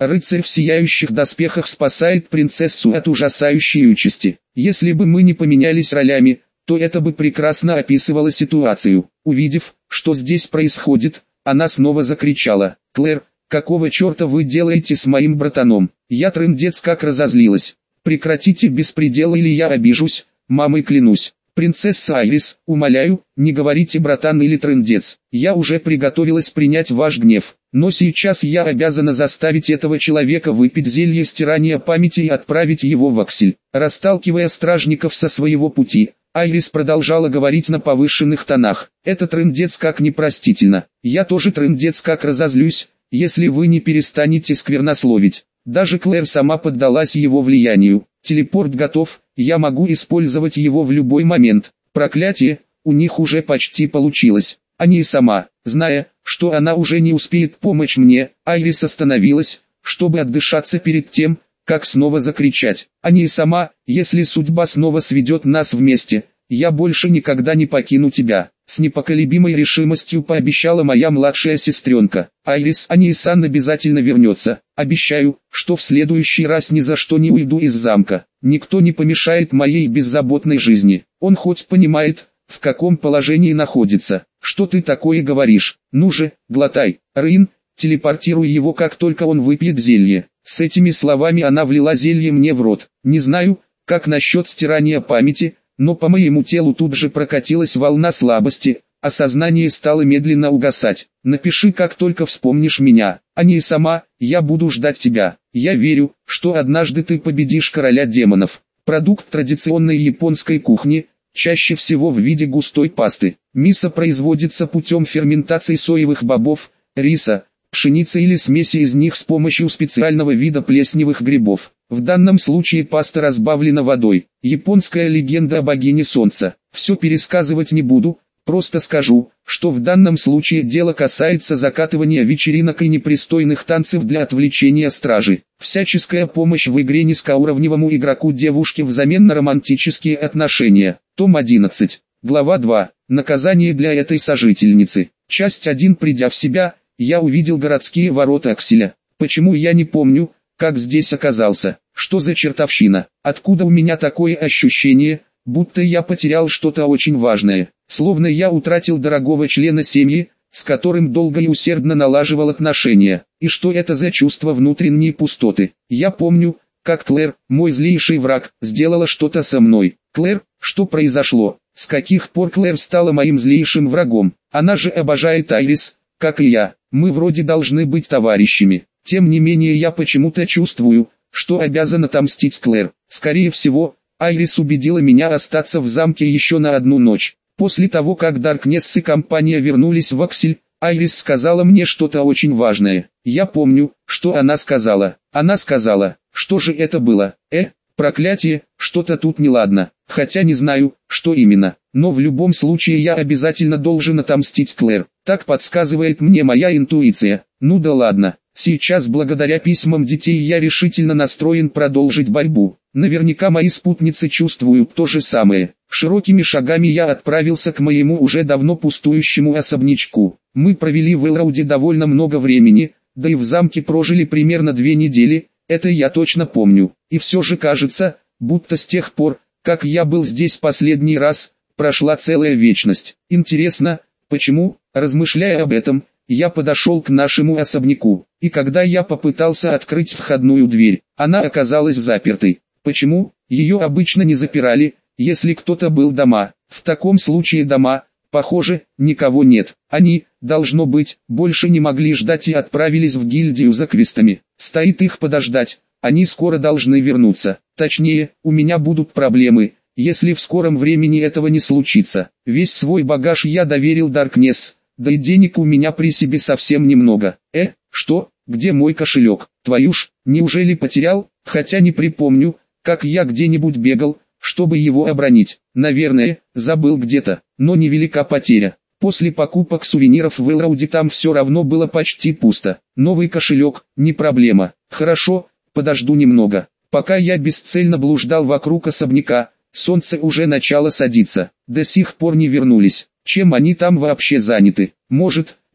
Рыцарь в сияющих доспехах спасает принцессу от ужасающей участи. Если бы мы не поменялись ролями, то это бы прекрасно описывало ситуацию. Увидев, что здесь происходит, она снова закричала: «Клэр, какого черта вы делаете с моим братаном?» Я трындец как разозлилась. «Прекратите беспредел или я обижусь, мамой клянусь». «Принцесса Айрис, умоляю, не говорите братан или трындец. Я уже приготовилась принять ваш гнев, но сейчас я обязана заставить этого человека выпить зелье стирания памяти и отправить его в Аксель». Расталкивая стражников со своего пути, Айрис продолжала говорить на повышенных тонах: «Это трындец как непростительно. Я тоже трындец как разозлюсь, если вы не перестанете сквернословить». Даже Клэр сама поддалась его влиянию. «Телепорт готов, я могу использовать его в любой момент». Проклятие, у них уже почти получилось. Они и сама, зная, что она уже не успеет помочь мне, Айрис остановилась, чтобы отдышаться перед тем, как снова закричать. Они и сама, если судьба снова сведет нас вместе, я больше никогда не покину тебя. С непоколебимой решимостью пообещала моя младшая сестренка. Айрис, Ани-сан обязательно вернется. Обещаю, что в следующий раз ни за что не уйду из замка. Никто не помешает моей беззаботной жизни. Он хоть понимает, в каком положении находится. Что ты такое говоришь? Ну же, глотай. Рин, телепортируй его, как только он выпьет зелье. С этими словами она влила зелье мне в рот. Не знаю, как насчет стирания памяти, но по моему телу тут же прокатилась волна слабости, а сознание стало медленно угасать. «Напиши, как только вспомнишь меня, а не сама, я буду ждать тебя. Я верю, что однажды ты победишь короля демонов». Продукт традиционной японской кухни, чаще всего в виде густой пасты. Мисо производится путем ферментации соевых бобов, риса, пшеницы или смеси из них с помощью специального вида плесневых грибов. В данном случае паста разбавлена водой. Японская легенда о богине солнца. Все пересказывать не буду, просто скажу, что в данном случае дело касается закатывания вечеринок и непристойных танцев для отвлечения стражи. Всяческая помощь в игре низкоуровневому игроку девушке взамен на романтические отношения. Том 11. Глава 2. Наказание для этой сожительницы. Часть 1. Придя в себя, я увидел городские ворота Акселя. Почему я не помню, как здесь оказался? Что за чертовщина? Откуда у меня такое ощущение, будто я потерял что-то очень важное? Словно я утратил дорогого члена семьи, с которым долго и усердно налаживал отношения. И что это за чувство внутренней пустоты? Я помню, как Клэр, мой злейший враг, сделала что-то со мной. Клэр, что произошло? С каких пор Клэр стала моим злейшим врагом? Она же обожает Айрис, как и я. Мы вроде должны быть товарищами. Тем не менее я почему-то чувствую, что обязан отомстить Клэр. Скорее всего, Айрис убедила меня остаться в замке еще на одну ночь. После того, как Даркнесс и компания вернулись в Аксель, Айрис сказала мне что-то очень важное. Я помню, что она сказала. Она сказала, что же это было? Проклятие, что-то тут неладно. Хотя не знаю, что именно. Но в любом случае я обязательно должен отомстить Клэр. Так подсказывает мне моя интуиция. Ну да ладно. Сейчас благодаря письмам детей я решительно настроен продолжить борьбу. Наверняка мои спутницы чувствуют то же самое. Широкими шагами я отправился к моему уже давно пустующему особнячку. Мы провели в Элроуде довольно много времени, да и в замке прожили примерно 2 недели, это я точно помню. И все же кажется, будто с тех пор, как я был здесь последний раз, прошла целая вечность. Интересно, почему, размышляя об этом, я подошел к нашему особняку, и когда я попытался открыть входную дверь, она оказалась запертой. Почему? Ее обычно не запирали, если кто-то был дома. В таком случае дома, похоже, никого нет. Они, должно быть, больше не могли ждать и отправились в гильдию за квестами. Стоит их подождать, они скоро должны вернуться. Точнее, у меня будут проблемы, если в скором времени этого не случится. Весь свой багаж я доверил Даркнесс. Да и денег у меня при себе совсем немного. Что? Где мой кошелек? Твою ж, неужели потерял? Хотя не припомню, как я где-нибудь бегал, чтобы его обронить. Наверное, забыл где-то, но невелика потеря. После покупок сувениров в Элроуде там все равно было почти пусто. Новый кошелек, не проблема. Хорошо, подожду немного. Пока я бесцельно блуждал вокруг особняка, солнце уже начало садиться. До сих пор не вернулись. Чем они там вообще заняты? Может,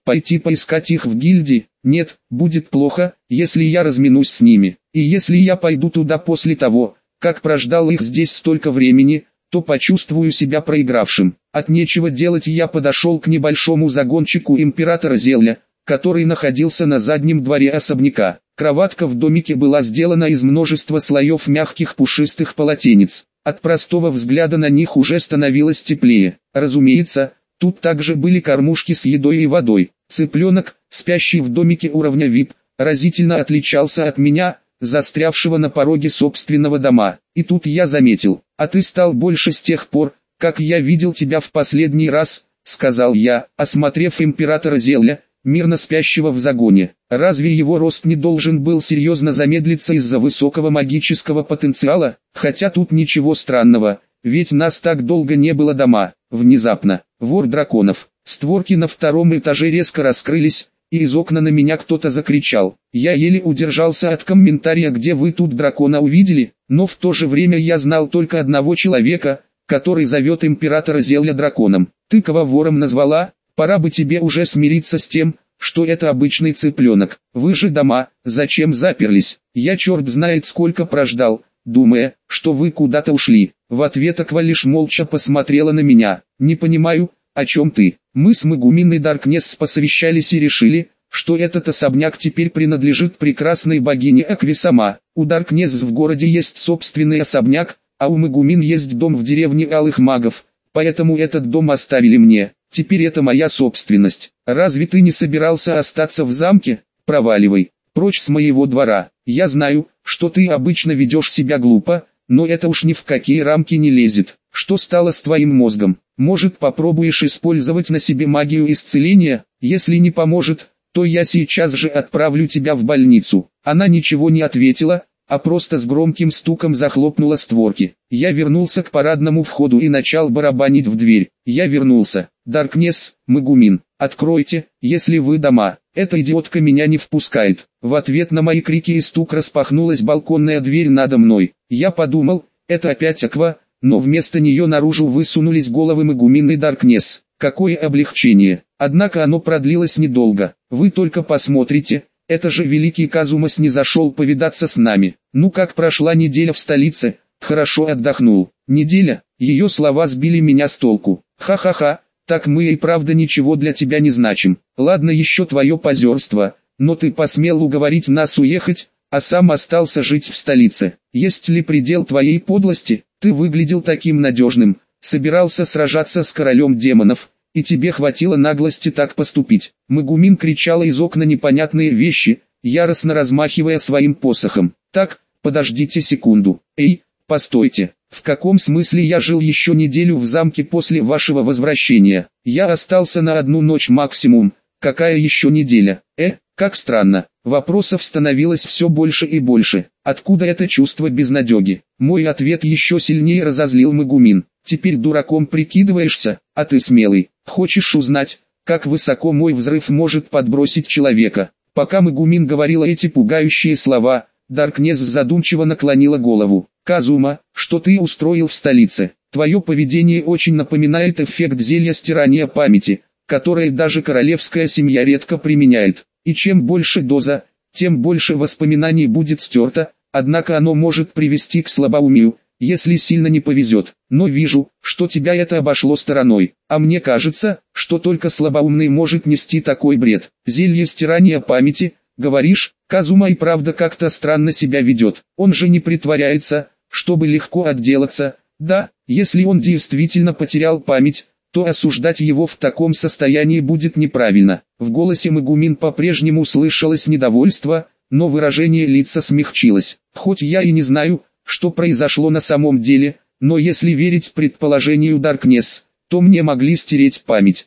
Пойти поискать их в гильдии? Нет, будет плохо, если я разминусь с ними. И если я пойду туда после того, как прождал их здесь столько времени, то почувствую себя проигравшим. От нечего делать я подошел к небольшому загончику императора Зелья, который находился на заднем дворе особняка. Кроватка в домике была сделана из множества слоев мягких пушистых полотенец. От простого взгляда на них уже становилось теплее. Разумеется, тут также были кормушки с едой и водой. Цыпленок, спящий в домике уровня VIP, разительно отличался от меня, застрявшего на пороге собственного дома. И тут я заметил: «А ты стал больше с тех пор, как я видел тебя в последний раз», — сказал я, осмотрев императора Зелья, мирно спящего в загоне. Разве его рост не должен был серьезно замедлиться из-за высокого магического потенциала? Хотя тут ничего странного, ведь нас так долго не было дома. Внезапно, вор драконов. Створки на втором этаже резко раскрылись, и из окна на меня кто-то закричал. Я еле удержался от комментария, где вы тут дракона увидели, но в то же время я знал только одного человека, который зовет императора Зелья драконом. Ты кого вором назвала? Пора бы тебе уже смириться с тем, что это обычный цыпленок. Вы же дома, зачем заперлись? Я черт знает сколько прождал, думая, что вы куда-то ушли. В ответ Аква лишь молча посмотрела на меня. Не понимаю, о чем ты? Мы с Мегумин и Даркнесс посовещались и решили, что этот особняк теперь принадлежит прекрасной богине Акве сама. У Даркнесс в городе есть собственный особняк, а у Мегумин есть дом в деревне Алых Магов, поэтому этот дом оставили мне. Теперь это моя собственность. Разве ты не собирался остаться в замке? Проваливай, прочь с моего двора. Я знаю, что ты обычно ведешь себя глупо, но это уж ни в какие рамки не лезет. Что стало с твоим мозгом? Может, попробуешь использовать на себе магию исцеления? Если не поможет, то я сейчас же отправлю тебя в больницу». Она ничего не ответила, а просто с громким стуком захлопнула створки. Я вернулся к парадному входу и начал барабанить в дверь. Я вернулся. «Даркнесс, Мегумин, откройте, если вы дома. Эта идиотка меня не впускает». В ответ на мои крики и стук распахнулась балконная дверь надо мной. Я подумал, это опять Аква, но вместо нее наружу высунулись головы Мегумин и Даркнесс. Какое облегчение! Однако оно продлилось недолго. Вы только посмотрите, это же великий Казума снизошел повидаться с нами. Ну как прошла неделя в столице? Хорошо отдохнул. Неделя? Ее слова сбили меня с толку. Ха-ха-ха, так мы и правда ничего для тебя не значим. Ладно еще твое позерство, но ты посмел уговорить нас уехать, а сам остался жить в столице. Есть ли предел твоей подлости? Ты выглядел таким надежным, собирался сражаться с королем демонов, и тебе хватило наглости так поступить. Мегумин кричала из окна непонятные вещи, яростно размахивая своим посохом. Так, подождите секунду. Эй, постойте, в каком смысле я жил еще неделю в замке после вашего возвращения? Я остался на одну ночь максимум, какая еще неделя? Как странно. Вопросов становилось все больше и больше. Откуда это чувство безнадеги? Мой ответ еще сильнее разозлил Мегумин. Теперь дураком прикидываешься, а ты смелый. Хочешь узнать, как высоко мой взрыв может подбросить человека? Пока Мегумин говорила эти пугающие слова, Даркнесс задумчиво наклонила голову. «Казума, что ты устроил в столице? Твое поведение очень напоминает эффект зелья стирания памяти, которое даже королевская семья редко применяет. И чем больше доза, тем больше воспоминаний будет стерто, однако оно может привести к слабоумию, если сильно не повезет. Но вижу, что тебя это обошло стороной, а мне кажется, что только слабоумный может нести такой бред. Зелье стирания памяти, говоришь? Казума и правда как-то странно себя ведет. Он же не притворяется, чтобы легко отделаться. Да, если он действительно потерял память, то осуждать его в таком состоянии будет неправильно. В голосе Мегумин по-прежнему слышалось недовольство, но выражение лица смягчилось. Хоть я и не знаю, что произошло на самом деле, но если верить предположению Даркнесс, то мне могли стереть память.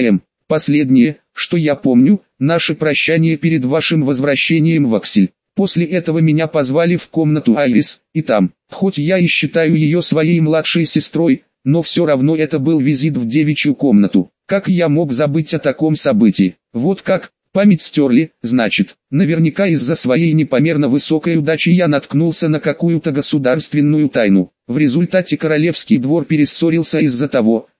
Последнее, что я помню, наше прощание перед вашим возвращением в Аксель. После этого меня позвали в комнату Айрис, и там, хоть я и считаю ее своей младшей сестрой, но все равно это был визит в девичью комнату. Как я мог забыть о таком событии? Вот как, память стерли, значит. Наверняка из-за своей непомерно высокой удачи я наткнулся на какую-то государственную тайну. В результате королевский двор перессорился из-за того,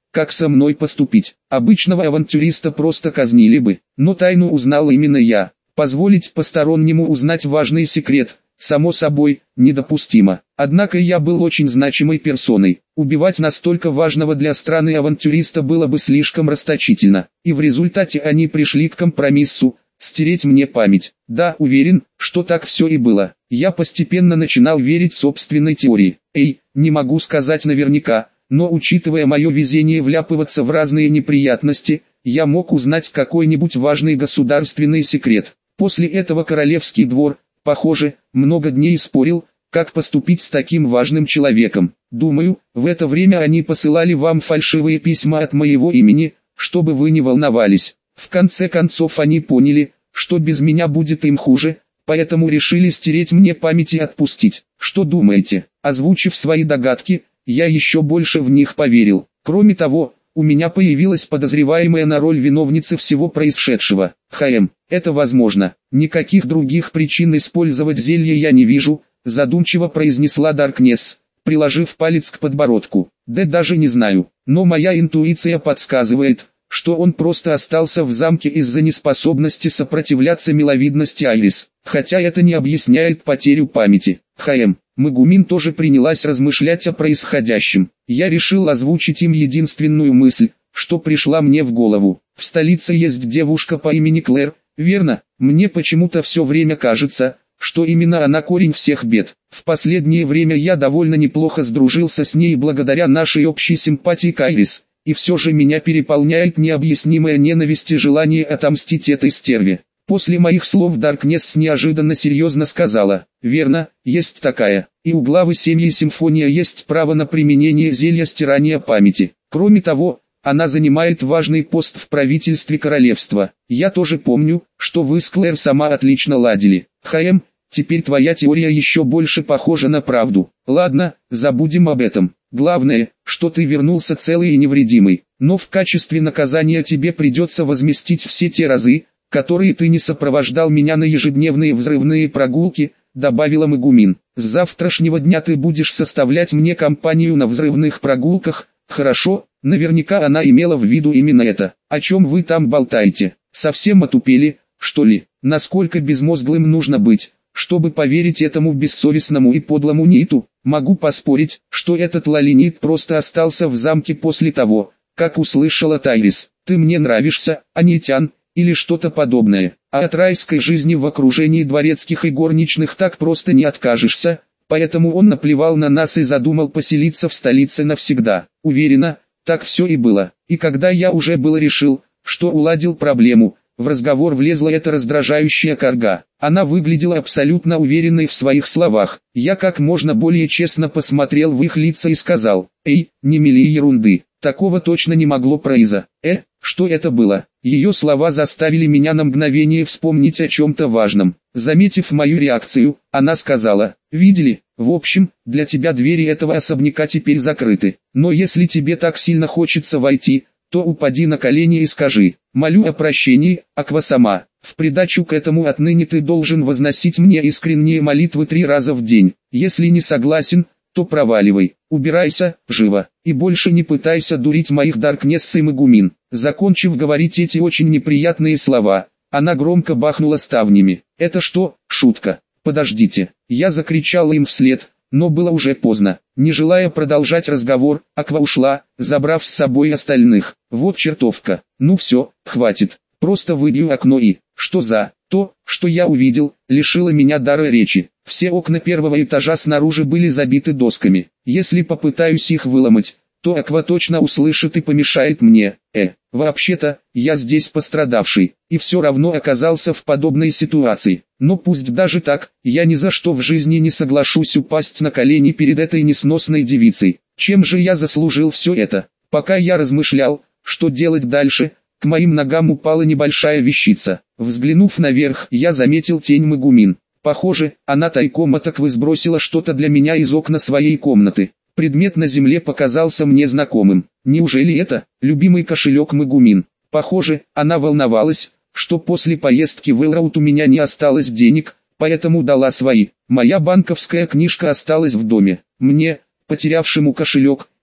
как со мной поступить. Обычного авантюриста просто казнили бы, но тайну узнал именно я. Позволить постороннему узнать важный секрет, само собой, недопустимо. Однако я был очень значимой персоной. Убивать настолько важного для страны авантюриста было бы слишком расточительно. И в результате они пришли к компромиссу, стереть мне память. Да, уверен, что так все и было. Я постепенно начинал верить собственной теории. Не могу сказать наверняка, но учитывая мое везение вляпываться в разные неприятности, я мог узнать какой-нибудь важный государственный секрет. После этого королевский двор, похоже, много дней спорил, как поступить с таким важным человеком. Думаю, в это время они посылали вам фальшивые письма от моего имени, чтобы вы не волновались. В конце концов они поняли, что без меня будет им хуже, поэтому решили стереть мне память и отпустить. Что думаете? Озвучив свои догадки, я еще больше в них поверил. Кроме того, у меня появилась подозреваемая на роль виновницы всего происшедшего. Это возможно. Никаких других причин использовать зелье я не вижу, задумчиво произнесла Даркнесс, приложив палец к подбородку. Да даже не знаю, но моя интуиция подсказывает, что он просто остался в замке из-за неспособности сопротивляться миловидности Айрис. Хотя это не объясняет потерю памяти. Мегумин тоже принялась размышлять о происходящем. Я решил озвучить им единственную мысль, что пришла мне в голову. В столице есть девушка по имени Клэр, верно? Мне почему-то все время кажется, что именно она корень всех бед. В последнее время я довольно неплохо сдружился с ней благодаря нашей общей симпатии к Айрис, и все же меня переполняет необъяснимая ненависть и желание отомстить этой стерве. После моих слов Даркнесс неожиданно серьезно сказала: «Верно, есть такая, и у главы семьи Симфония есть право на применение зелья стирания памяти. Кроме того, она занимает важный пост в правительстве королевства. Я тоже помню, что вы с Клэр сама отлично ладили. Теперь твоя теория еще больше похожа на правду. Ладно, забудем об этом. Главное, что ты вернулся целый и невредимый, но в качестве наказания тебе придется возместить все те разы, которые ты не сопровождал меня на ежедневные взрывные прогулки», добавила Мегумин. «С завтрашнего дня ты будешь составлять мне компанию на взрывных прогулках, хорошо?» Наверняка она имела в виду именно это. «О чем вы там болтаете? Совсем отупели, что ли? Насколько безмозглым нужно быть, чтобы поверить этому бессовестному и подлому Ниту? Могу поспорить, что этот Лалинит просто остался в замке после того, как услышал от Айрис: «Ты мне нравишься, Анитян», или что-то подобное. А от райской жизни в окружении дворецких и горничных так просто не откажешься, поэтому он наплевал на нас и задумал поселиться в столице навсегда. Уверена, так все и было. И когда я уже было решил, что уладил проблему, в разговор влезла эта раздражающая карга. Она выглядела абсолютно уверенной в своих словах. Я как можно более честно посмотрел в их лица и сказал: не мели ерунды, такого точно не могло произойти. Что это было? Ее слова заставили меня на мгновение вспомнить о чем-то важном. Заметив мою реакцию, она сказала: «Видели? В общем, для тебя двери этого особняка теперь закрыты. Но если тебе так сильно хочется войти, то упади на колени и скажи: молю о прощении, Аквасама. В придачу к этому отныне ты должен возносить мне искренние молитвы 3 раза в день. Если не согласен, то проваливай, убирайся, живо, и больше не пытайся дурить моих Даркнесс и Мегумин». Закончив говорить эти очень неприятные слова, она громко бахнула ставнями. «Это что, шутка? Подождите!» Я закричал им вслед, но было уже поздно. Не желая продолжать разговор, Аква ушла, забрав с собой остальных. Вот чертовка. Ну все, хватит. Просто выбью окно и... Что за... То, что я увидел, лишило меня дара речи. Все окна первого этажа снаружи были забиты досками. Если попытаюсь их выломать, то Аква точно услышит и помешает мне. Вообще-то, я здесь пострадавший, и все равно оказался в подобной ситуации. Но пусть даже так, я ни за что в жизни не соглашусь упасть на колени перед этой несносной девицей. Чем же я заслужил все это? Пока я размышлял, что делать дальше, к моим ногам упала небольшая вещица. Взглянув наверх, я заметил тень Мегумин. Похоже, она тайком от Аквы сбросила что-то для меня из окна своей комнаты. Предмет на земле показался мне знакомым. Неужели это любимый кошелек Мегумин? Похоже, она волновалась, что после поездки в Элроуд у меня не осталось денег, поэтому дала свои. Моя банковская книжка осталась в доме. Мне, потерявшему кошелек,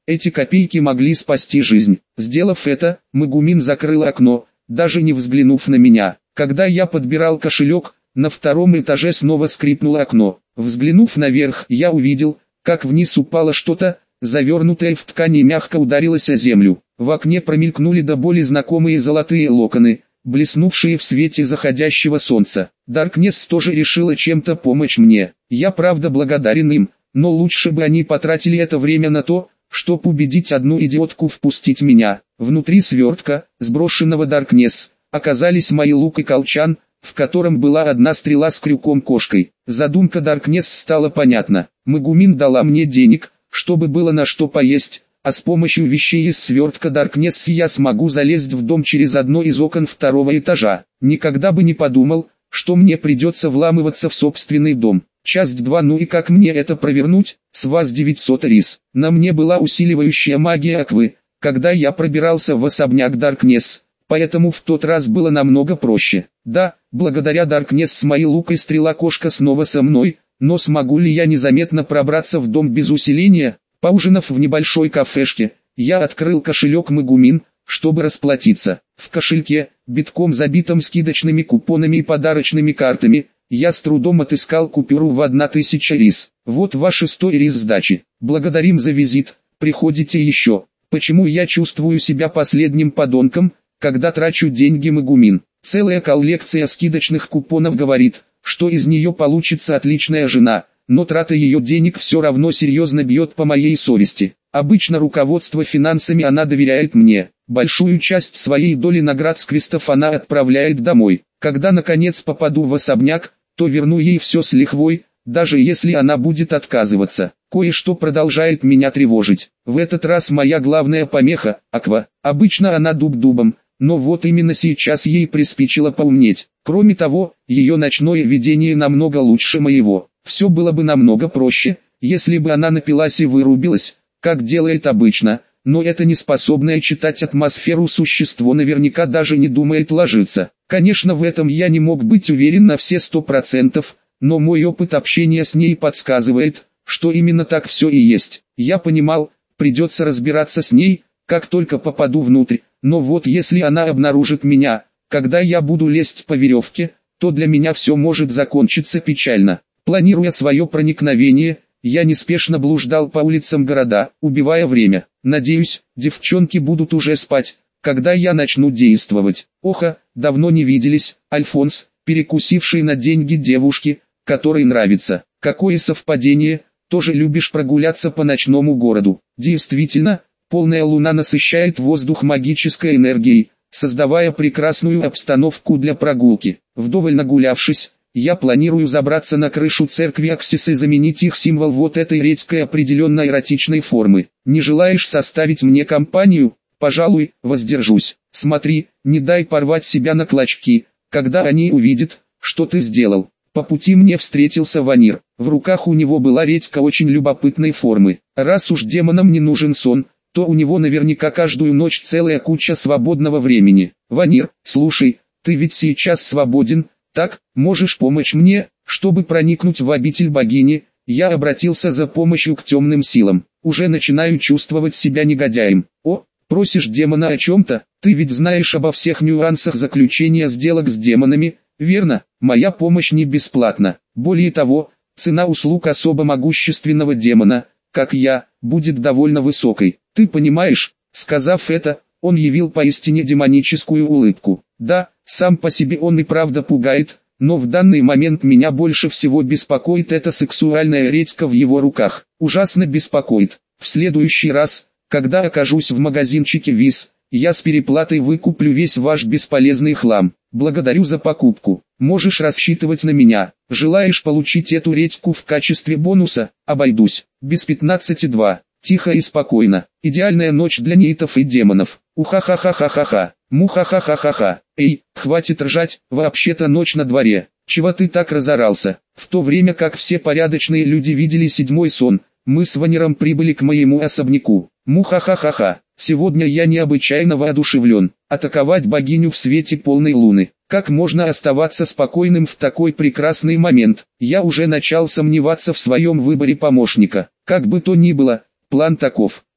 эти копейки могли спасти жизнь. Сделав это, Магумин закрыл окно, даже не взглянув на меня. Когда я подбирал кошелек, на втором этаже снова скрипнуло окно. Взглянув наверх, я увидел, как вниз упало что-то, завернутое в ткань и мягко ударилось о землю. В окне промелькнули до боли знакомые золотые локоны, блеснувшие в свете заходящего солнца. Даркнесс тоже решила чем-то помочь мне. Я правда благодарен им, но лучше бы они потратили это время на то, чтобы убедить одну идиотку впустить меня. Внутри свертка, сброшенного Даркнесс, оказались мои лук и колчан, в котором была одна стрела с крюком-кошкой. Задумка Даркнесс стала понятна. Магумин дала мне денег, чтобы было на что поесть, а с помощью вещей из свертка Даркнесс я смогу залезть в дом через одно из окон второго этажа. Никогда бы не подумал, что мне придется вламываться в собственный дом. Часть 2. Ну и как мне это провернуть? С вас 900 рис. На мне была усиливающая магия Аквы, когда я пробирался в особняк Даркнесс, поэтому в тот раз было намного проще. Да, благодаря Даркнесс мои лук и стрела-кошка снова со мной, но смогу ли я незаметно пробраться в дом без усиления? Поужинав в небольшой кафешке, я открыл кошелек Магумин, чтобы расплатиться. В кошельке, битком забитом скидочными купонами и подарочными картами, я с трудом отыскал купюру в 1000 рис. Вот ваши 100 рис сдачи. Благодарим за визит, приходите еще. Почему я чувствую себя последним подонком, когда трачу деньги Магумин? Целая коллекция скидочных купонов говорит, что из нее получится отличная жена, но трата ее денег все равно серьезно бьет по моей совести. Обычно руководство финансами она доверяет мне. Большую часть своей доли наград с крестов она отправляет домой. Когда наконец попаду в особняк, то верну ей все с лихвой, даже если она будет отказываться. Кое-что продолжает меня тревожить. В этот раз моя главная помеха – Аква. Обычно она дуб дубом, но вот именно сейчас ей приспичило поумнеть. Кроме того, ее ночное видение намного лучше моего. Все было бы намного проще, если бы она напилась и вырубилась, как делает обычно, но это неспособное читать атмосферу существо наверняка даже не думает ложиться. Конечно, в этом я не мог быть уверен на все 100%, но мой опыт общения с ней подсказывает, что именно так все и есть. Я понимал, придется разбираться с ней, как только попаду внутрь, но вот если она обнаружит меня, когда я буду лезть по веревке, то для меня все может закончиться печально. Планируя свое проникновение, я неспешно блуждал по улицам города, убивая время. Надеюсь, девчонки будут уже спать, когда я начну действовать. Оха, давно не виделись, Альфонс, перекусивший на деньги девушки, которой нравится. Какое совпадение, тоже любишь прогуляться по ночному городу. Действительно, полная луна насыщает воздух магической энергией, создавая прекрасную обстановку для прогулки. Вдоволь нагулявшись, я планирую забраться на крышу церкви Аксис и заменить их символ вот этой редкой определенно эротичной формы. Не желаешь составить мне компанию? Пожалуй, воздержусь. Смотри, не дай порвать себя на клочки, когда они увидят, что ты сделал. По пути мне встретился Ванир. В руках у него была редька очень любопытной формы. Раз уж демонам не нужен сон, то у него наверняка каждую ночь целая куча свободного времени. Ванир, слушай, ты ведь сейчас свободен, так, можешь помочь мне, чтобы проникнуть в обитель богини? Я обратился за помощью к темным силам. Уже начинаю чувствовать себя негодяем. О, просишь демона о чем-то? Ты ведь знаешь обо всех нюансах заключения сделок с демонами, верно? Моя помощь не бесплатна. Более того, цена услуг особо могущественного демона, как я, будет довольно высокой. Ты понимаешь? Сказав это, он явил поистине демоническую улыбку. Да, сам по себе он и правда пугает, но в данный момент меня больше всего беспокоит эта сексуальная редька в его руках. Ужасно беспокоит. В следующий раз, когда окажусь в магазинчике ВИС, я с переплатой выкуплю весь ваш бесполезный хлам. Благодарю за покупку. Можешь рассчитывать на меня. Желаешь получить эту редьку в качестве бонуса? Обойдусь. Без 15,2. Тихо и спокойно. Идеальная ночь для нейтов и демонов. Уха-ха-ха-ха-ха-ха. Муха-ха-ха-ха-ха. Эй, хватит ржать, вообще-то ночь на дворе. Чего ты так разорался? В то время как все порядочные люди видели седьмой сон, мы с Ванером прибыли к моему особняку. Муха-ха-ха-ха. Сегодня я необычайно воодушевлен. Атаковать богиню в свете полной луны. Как можно оставаться спокойным в такой прекрасный момент? Я уже начал сомневаться в своем выборе помощника. Как бы то ни было, план таков.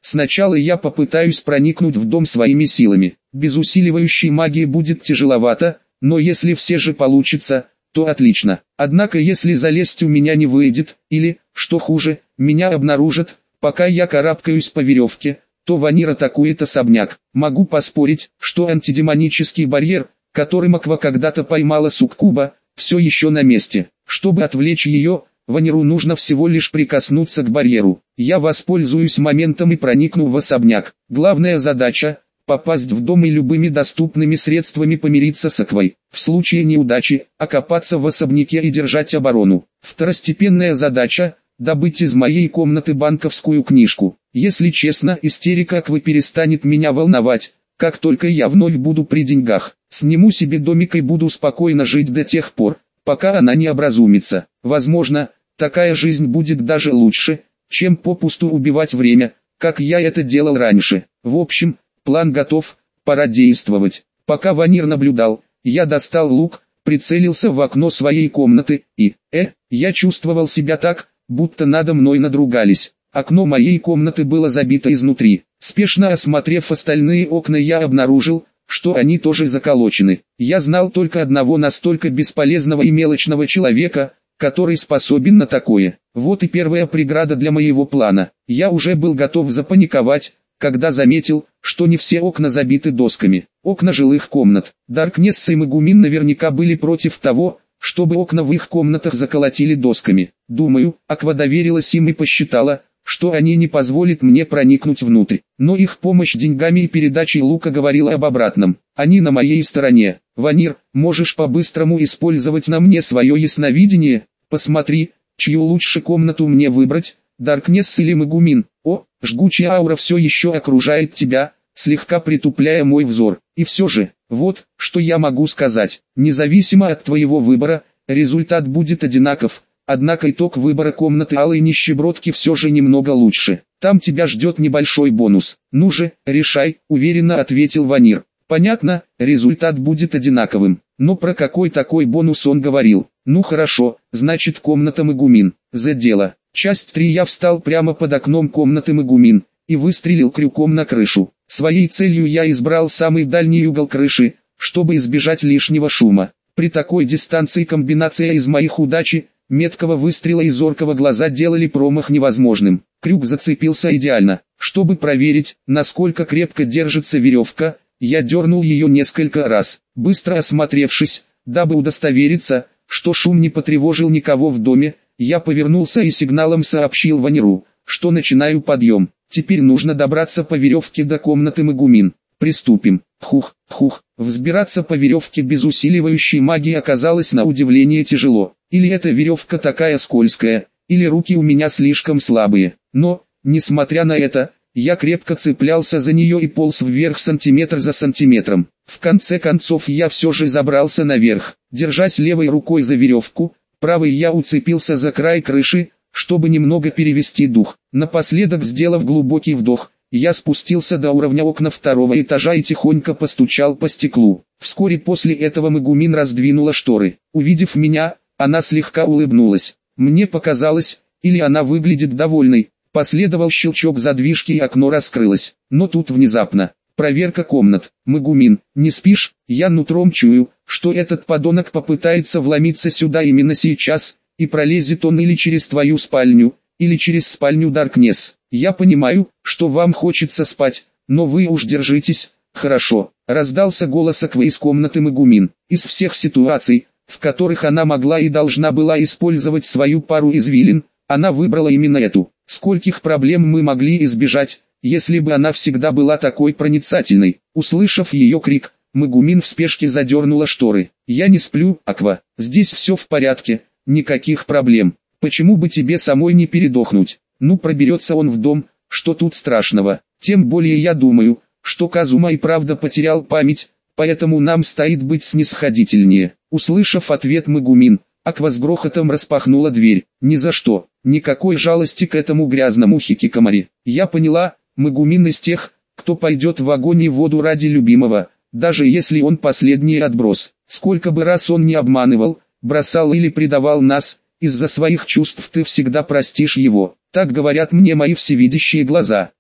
Сначала я попытаюсь проникнуть в дом своими силами. Без усиливающей магии будет тяжеловато, но если все же получится, то отлично. Однако если залезть у меня не выйдет, или, что хуже, меня обнаружат, пока я карабкаюсь по веревке, то Ванир атакует особняк. Могу поспорить, что антидемонический барьер, которым Аква когда-то поймала суккуба, все еще на месте. Чтобы отвлечь ее, Ваниру нужно всего лишь прикоснуться к барьеру. Я воспользуюсь моментом и проникну в особняк. Главная задача – попасть в дом и любыми доступными средствами помириться с Аквой. В случае неудачи – окопаться в особняке и держать оборону. Второстепенная задача – добыть из моей комнаты банковскую книжку. Если честно, истерика Аквы перестанет меня волновать, как только я вновь буду при деньгах. Сниму себе домик и буду спокойно жить до тех пор, пока она не образумится. Возможно, такая жизнь будет даже лучше, чем попусту убивать время, как я это делал раньше. В общем, план готов, пора действовать. Пока Ванир наблюдал, я достал лук, прицелился в окно своей комнаты и, я чувствовал себя так, будто надо мной надругались. Окно моей комнаты было забито изнутри. Спешно осмотрев остальные окна, я обнаружил, что они тоже заколочены. Я знал только одного настолько бесполезного и мелочного человека, который способен на такое. Вот и первая преграда для моего плана. Я уже был готов запаниковать, когда заметил, что не все окна забиты досками. Окна жилых комнат. Даркнесс и Мегумин наверняка были против того, чтобы окна в их комнатах заколотили досками. Думаю, Аква доверилась им и посчитала, что они не позволят мне проникнуть внутрь. Но их помощь деньгами и передачей лука говорила об обратном. Они на моей стороне. Ванир, можешь по-быстрому использовать на мне свое ясновидение? Посмотри, чью лучше комнату мне выбрать, Даркнесс или Мегумин. О, жгучая аура все еще окружает тебя, слегка притупляя мой взор. И все же, вот, что я могу сказать. Независимо от твоего выбора, результат будет одинаков. Однако итог выбора комнаты алой нищебродки все же немного лучше. Там тебя ждет небольшой бонус. Ну же, решай, уверенно ответил Ванир. Понятно, результат будет одинаковым. Но про какой такой бонус он говорил? Ну хорошо, значит комната Мегумин. За дело. Часть 3. Я встал прямо под окном комнаты Мегумин и выстрелил крюком на крышу. Своей целью я избрал самый дальний угол крыши, чтобы избежать лишнего шума. При такой дистанции комбинация из моих удачи, меткого выстрела и зоркого глаза делали промах невозможным. Крюк зацепился идеально. Чтобы проверить, насколько крепко держится веревка, я дернул ее несколько раз. Быстро осмотревшись, дабы удостовериться, что шум не потревожил никого в доме, я повернулся и сигналом сообщил Ваниру, что начинаю подъем. Теперь нужно добраться по веревке до комнаты Мегумин. Приступим. Хух. Взбираться по веревке без усиливающей магии оказалось на удивление тяжело. Или эта веревка такая скользкая, или руки у меня слишком слабые. Но, несмотря на это, я крепко цеплялся за нее и полз вверх сантиметр за сантиметром. В конце концов я все же забрался наверх. Держась левой рукой за веревку, правой я уцепился за край крыши, чтобы немного перевести дух. Напоследок, сделав глубокий вдох, я спустился до уровня окна второго этажа и тихонько постучал по стеклу. Вскоре после этого Мегумин раздвинула шторы. Увидев меня, она слегка улыбнулась. Мне показалось, или она выглядит довольной. Последовал щелчок задвижки и окно раскрылось. Но тут внезапно. Проверка комнат. Мегумин, не спишь? Я нутром чую, что этот подонок попытается вломиться сюда именно сейчас, и пролезет он или через твою спальню, или через спальню Даркнесс. Я понимаю, что вам хочется спать, но вы уж держитесь. Хорошо. Раздался голос Аквы из комнаты Мегумин. Из всех ситуаций, в которых она могла и должна была использовать свою пару извилин, она выбрала именно эту. Скольких проблем мы могли избежать, если бы она всегда была такой проницательной. Услышав ее крик, Мегумин в спешке задернула шторы. Я не сплю, Аква, здесь все в порядке, никаких проблем. Почему бы тебе самой не передохнуть? Ну, проберется он в дом, что тут страшного? Тем более я думаю, что Казума и правда потерял память, поэтому нам стоит быть снисходительнее. Услышав ответ Мегумин, Аква с грохотом распахнула дверь. Ни за что, никакой жалости к этому грязному хикикомори. Я поняла, Мегумин из тех, кто пойдет в огонь и воду ради любимого, даже если он последний отброс. Сколько бы раз он не обманывал, бросал или предавал нас, из-за своих чувств ты всегда простишь его. Так говорят мне мои всевидящие глаза.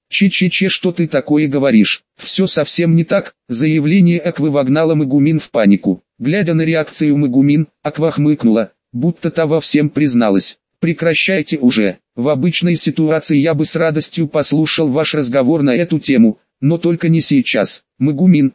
Че-че-че, что ты такое говоришь? Все совсем не так. Заявление Аквы вогнало Мегумин в панику. Глядя на реакцию Мегумин, Аква хмыкнула, будто та во всем призналась. Прекращайте уже. В обычной ситуации я бы с радостью послушал ваш разговор на эту тему, но только не сейчас. Мегумин,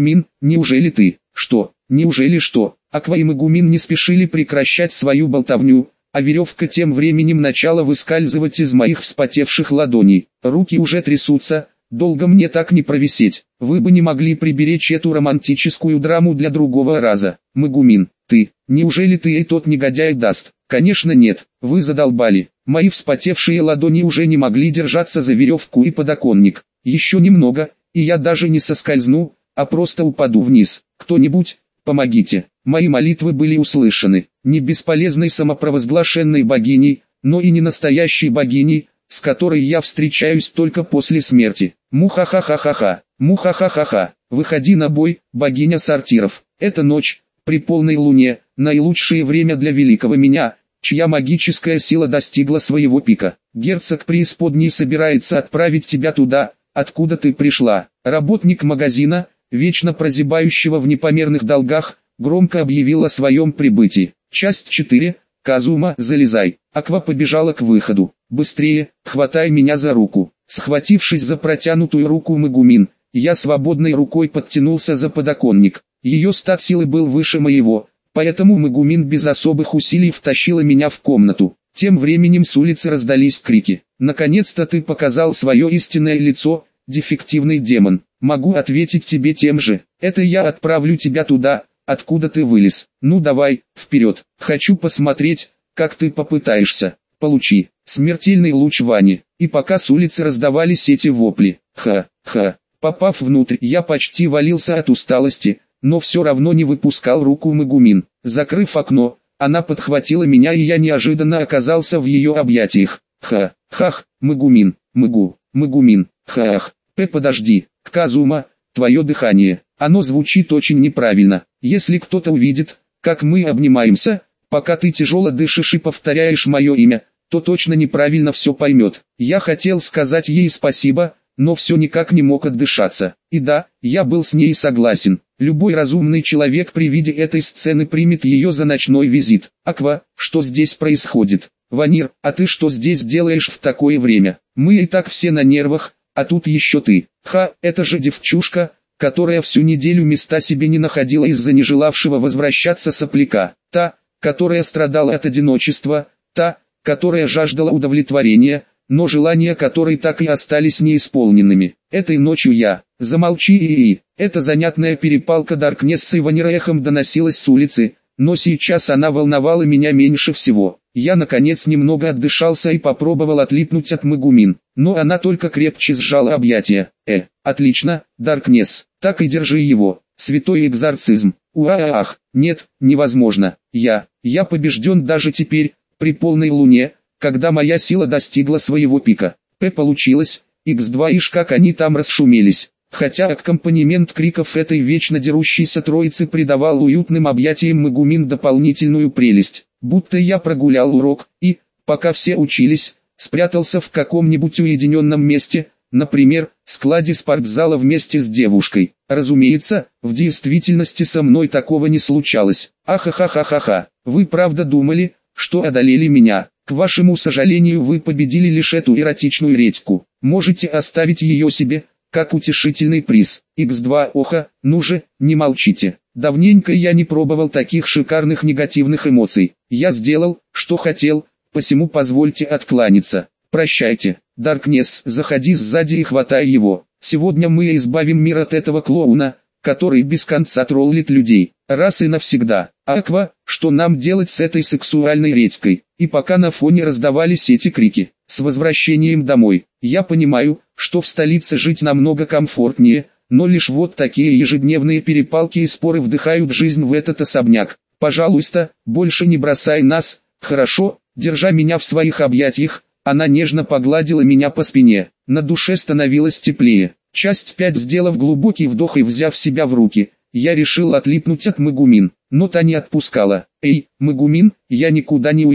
неужели ты? Что? Неужели что? Аква и Мегумин не спешили прекращать свою болтовню, а веревка тем временем начала выскальзывать из моих вспотевших ладоней. Руки уже трясутся, долго мне так не провисеть. Вы бы не могли приберечь эту романтическую драму для другого раза. Мегумин, ты, неужели ты ей тот негодяй даст? Конечно нет, вы задолбали. Мои вспотевшие ладони уже не могли держаться за веревку и подоконник. Еще немного, и я даже не соскользну, а просто упаду вниз. Кто-нибудь, помогите. Мои молитвы были услышаны. Не бесполезной самопровозглашенной богиней, но и не настоящей богиней, с которой я встречаюсь только после смерти. Муха-ха-ха-ха-ха, муха-ха-ха-ха. Выходи на бой, богиня сортиров. Эта ночь, при полной луне, наилучшее время для великого меня, чья магическая сила достигла своего пика. Герцог преисподней собирается отправить тебя туда, откуда ты пришла. Работник магазина, вечно прозябающего в непомерных долгах, громко объявил о своем прибытии. Часть 4. Казума, залезай. Аква побежала к выходу. Быстрее, хватай меня за руку. Схватившись за протянутую руку Мегумин, я свободной рукой подтянулся за подоконник. Ее стат силы был выше моего, поэтому Мегумин без особых усилий втащила меня в комнату. Тем временем с улицы раздались крики. «Наконец-то ты показал свое истинное лицо, дефективный демон. Могу ответить тебе тем же. Это я отправлю тебя туда, откуда ты вылез. Ну давай, вперед. Хочу посмотреть, как ты попытаешься. Получи». Смертельный луч Вани. И пока с улицы раздавались эти вопли. Ха-ха. Попав внутрь, я почти валился от усталости, но все равно не выпускал руку Мегумин. Закрыв окно, она подхватила меня, и я неожиданно оказался в ее объятиях. Ха-хах, Мегумин, Мегумин, хах. Подожди, Казума, твое дыхание, оно звучит очень неправильно. Если кто-то увидит, как мы обнимаемся, пока ты тяжело дышишь и повторяешь мое имя, то точно неправильно все поймет. Я хотел сказать ей спасибо, но все никак не мог отдышаться. И да, я был с ней согласен. Любой разумный человек при виде этой сцены примет ее за ночной визит. Аква, что здесь происходит? Ванир, а ты что здесь делаешь в такое время? Мы и так все на нервах, а тут еще ты. Это же девчушка, которая всю неделю места себе не находила из-за нежелавшего возвращаться сопляка. Та, которая страдала от одиночества, та, которая жаждала удовлетворения, но желания которой так и остались неисполненными. Этой ночью я... Замолчи и... Эта занятная перепалка Даркнесса и Ванира эхом доносилась с улицы, но сейчас она волновала меня меньше всего. Я наконец немного отдышался и попробовал отлипнуть от Мегумин, но она только крепче сжала объятия. Отлично, Даркнесс, так и держи его. Святой экзорцизм. Уаах, нет, невозможно. Я побежден даже теперь, при полной луне, когда моя сила достигла своего пика. Получилось, X2 ишь как они там расшумелись. Хотя аккомпанемент криков этой вечно дерущейся троицы придавал уютным объятиям Мегумин дополнительную прелесть. Будто я прогулял урок и, пока все учились, спрятался в каком-нибудь уединенном месте, например, складе спортзала вместе с девушкой. Разумеется, в действительности со мной такого не случалось. Ахахахахаха, вы правда думали, что одолели меня? К вашему сожалению, вы победили лишь эту эротичную редьку. Можете оставить ее себе, как утешительный приз. X2, оха, ну же, не молчите. Давненько я не пробовал таких шикарных негативных эмоций. Я сделал, что хотел, посему позвольте откланяться. Прощайте. Даркнесс, заходи сзади и хватай его. Сегодня мы избавим мир от этого клоуна, который без конца троллит людей. Раз и навсегда. Аква, что нам делать с этой сексуальной редькой? И пока на фоне раздавались эти крики, с возвращением домой, я понимаю, что в столице жить намного комфортнее, но лишь вот такие ежедневные перепалки и споры вдыхают жизнь в этот особняк. Пожалуйста, больше не бросай нас, хорошо? Держа меня в своих объятиях, она нежно погладила меня по спине. На душе становилось теплее. Часть 5. Сделав глубокий вдох и взяв себя в руки, я решил отлипнуть от Мегумин, но та не отпускала. Эй, Мегумин, я никуда не уйду.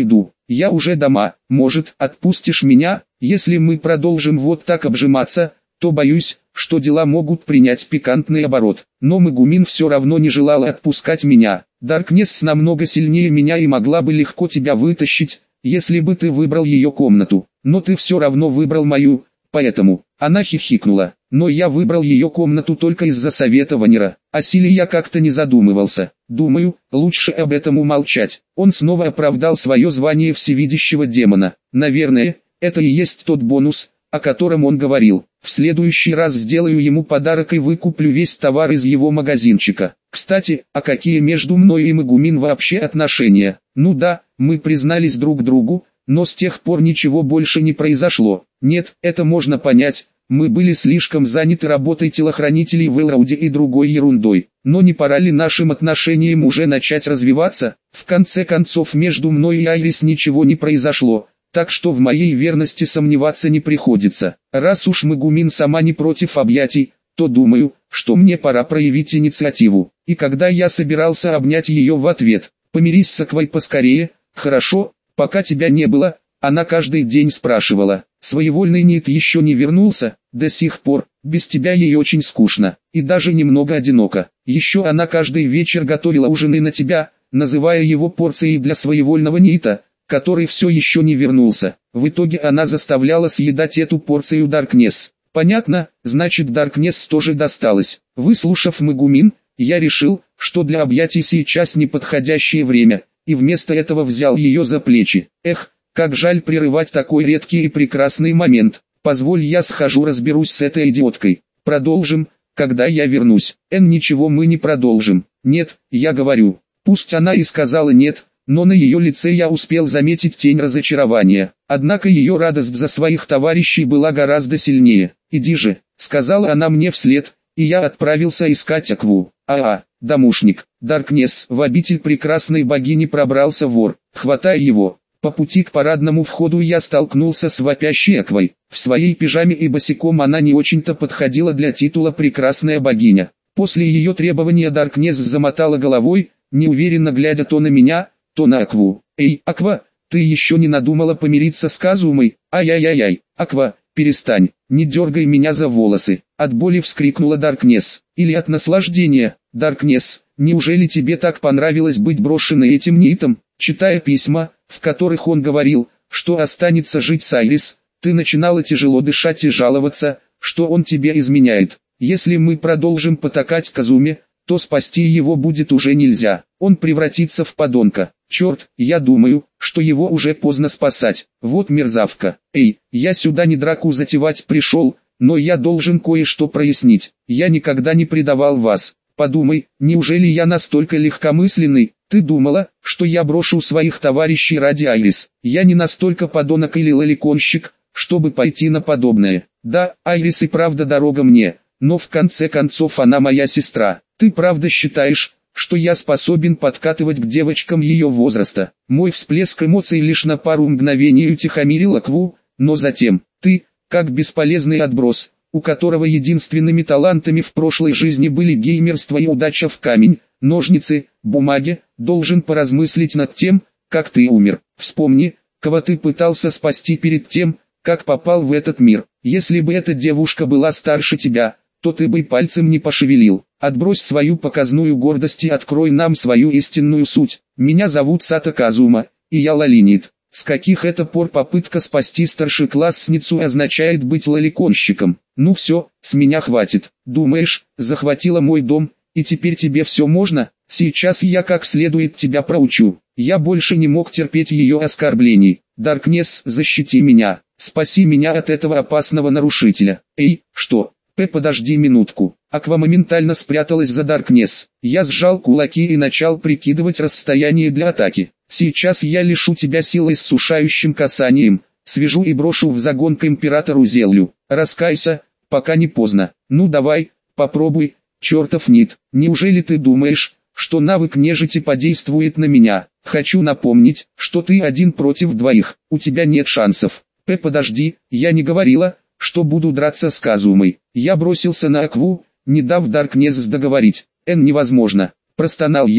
я уже дома, может, отпустишь меня? Если мы продолжим вот так обжиматься, то боюсь, что дела могут принять пикантный оборот. Но Мегумин все равно не желала отпускать меня. Даркнесс намного сильнее меня и могла бы легко тебя вытащить, если бы ты выбрал ее комнату. Но ты все равно выбрал мою, поэтому... Она хихикнула. Но я выбрал ее комнату только из-за совета Ванера. О силе я как-то не задумывался. Думаю, лучше об этом умолчать. Он снова оправдал свое звание всевидящего демона. Наверное, это и есть тот бонус, о котором он говорил. В следующий раз сделаю ему подарок и выкуплю весь товар из его магазинчика. Кстати, а какие между мной и Мегумин вообще отношения? Ну да, мы признались друг другу, но с тех пор ничего больше не произошло. Нет, это можно понять, мы были слишком заняты работой телохранителей в Элроуде и другой ерундой. Но не пора ли нашим отношениям уже начать развиваться? В конце концов между мной и Айрис ничего не произошло, так что в моей верности сомневаться не приходится. Раз уж Мегумин сама не против объятий, то думаю, что мне пора проявить инициативу. И когда я собирался обнять ее в ответ, помирись с Аквой поскорее, хорошо? Пока тебя не было, она каждый день спрашивала, своевольный Нит еще не вернулся, до сих пор, без тебя ей очень скучно, и даже немного одиноко. Еще она каждый вечер готовила ужины на тебя, называя его порцией для своевольного Нита, который все еще не вернулся. В итоге она заставляла съедать эту порцию Даркнесс. Понятно, значит Даркнесс тоже досталось. Выслушав Мегумин, я решил, что для объятий сейчас неподходящее время, и вместо этого взял ее за плечи. Эх, как жаль прерывать такой редкий и прекрасный момент. Позволь я схожу разберусь с этой идиоткой. Продолжим, когда я вернусь. Ничего мы не продолжим. Нет, я говорю. Пусть она и сказала нет, но на ее лице я успел заметить тень разочарования. Однако ее радость за своих товарищей была гораздо сильнее. «Иди же», — сказала она мне вслед, и я отправился искать Акву. Домушник. Даркнесс. В обитель прекрасной богини пробрался вор, хватая его. По пути к парадному входу я столкнулся с вопящей Аквой. В своей пижаме и босиком она не очень-то подходила для титула «прекрасная богиня». После ее требования Даркнесс замотала головой, неуверенно глядя то на меня, то на Акву. «Эй, Аква, ты еще не надумала помириться с Казумой? Ай-яй-яй-яй, Аква, перестань, не дергай меня за волосы!» От боли вскрикнула Даркнесс. «Или от наслаждения, Даркнесс, неужели тебе так понравилось быть брошенной этим Нитом?» Читая письма, в которых он говорил, что останется жить с Айрис, ты начинала тяжело дышать и жаловаться, что он тебе изменяет. Если мы продолжим потакать Казуме, то спасти его будет уже нельзя. Он превратится в подонка. Черт, я думаю, что его уже поздно спасать. Вот мерзавка. Эй, я сюда не драку затевать пришел, но я должен кое-что прояснить. Я никогда не предавал вас. Подумай, неужели я настолько легкомысленный? Ты думала, что я брошу своих товарищей ради Айрис? Я не настолько подонок или лоликонщик, чтобы пойти на подобное. Да, Айрис и правда дорога мне, но в конце концов она моя сестра. Ты правда считаешь, что я способен подкатывать к девочкам ее возраста? Мой всплеск эмоций лишь на пару мгновений утихомирил Акву, но затем, ты, как бесполезный отброс, у которого единственными талантами в прошлой жизни были геймерство и удача в камень, ножницы, бумаге, должен поразмыслить над тем, как ты умер. Вспомни, кого ты пытался спасти перед тем, как попал в этот мир. Если бы эта девушка была старше тебя, то ты бы пальцем не пошевелил. Отбрось свою показную гордость и открой нам свою истинную суть. Меня зовут Сато Казума, и я лолинит. С каких это пор попытка спасти старшеклассницу означает быть лоликонщиком? Ну все, с меня хватит. Думаешь, захватила мой дом, и теперь тебе все можно? Сейчас я как следует тебя проучу. Я больше не мог терпеть ее оскорблений. Даркнесс, защити меня. Спаси меня от этого опасного нарушителя. Эй, что? Подожди минутку. Аква моментально спряталась за Даркнесс. Я сжал кулаки и начал прикидывать расстояние для атаки. Сейчас я лишу тебя силы иссушающим касанием, свяжу и брошу в загон к императору Зелью. Раскайся, пока не поздно. Ну давай, попробуй, чертов Нит. Неужели ты думаешь, что навык нежити подействует на меня? Хочу напомнить, что ты один против двоих, у тебя нет шансов. Подожди, я не говорила, что буду драться с Казумой. Я бросился на Акву, не дав Даркнесс договорить. Невозможно, простонал я,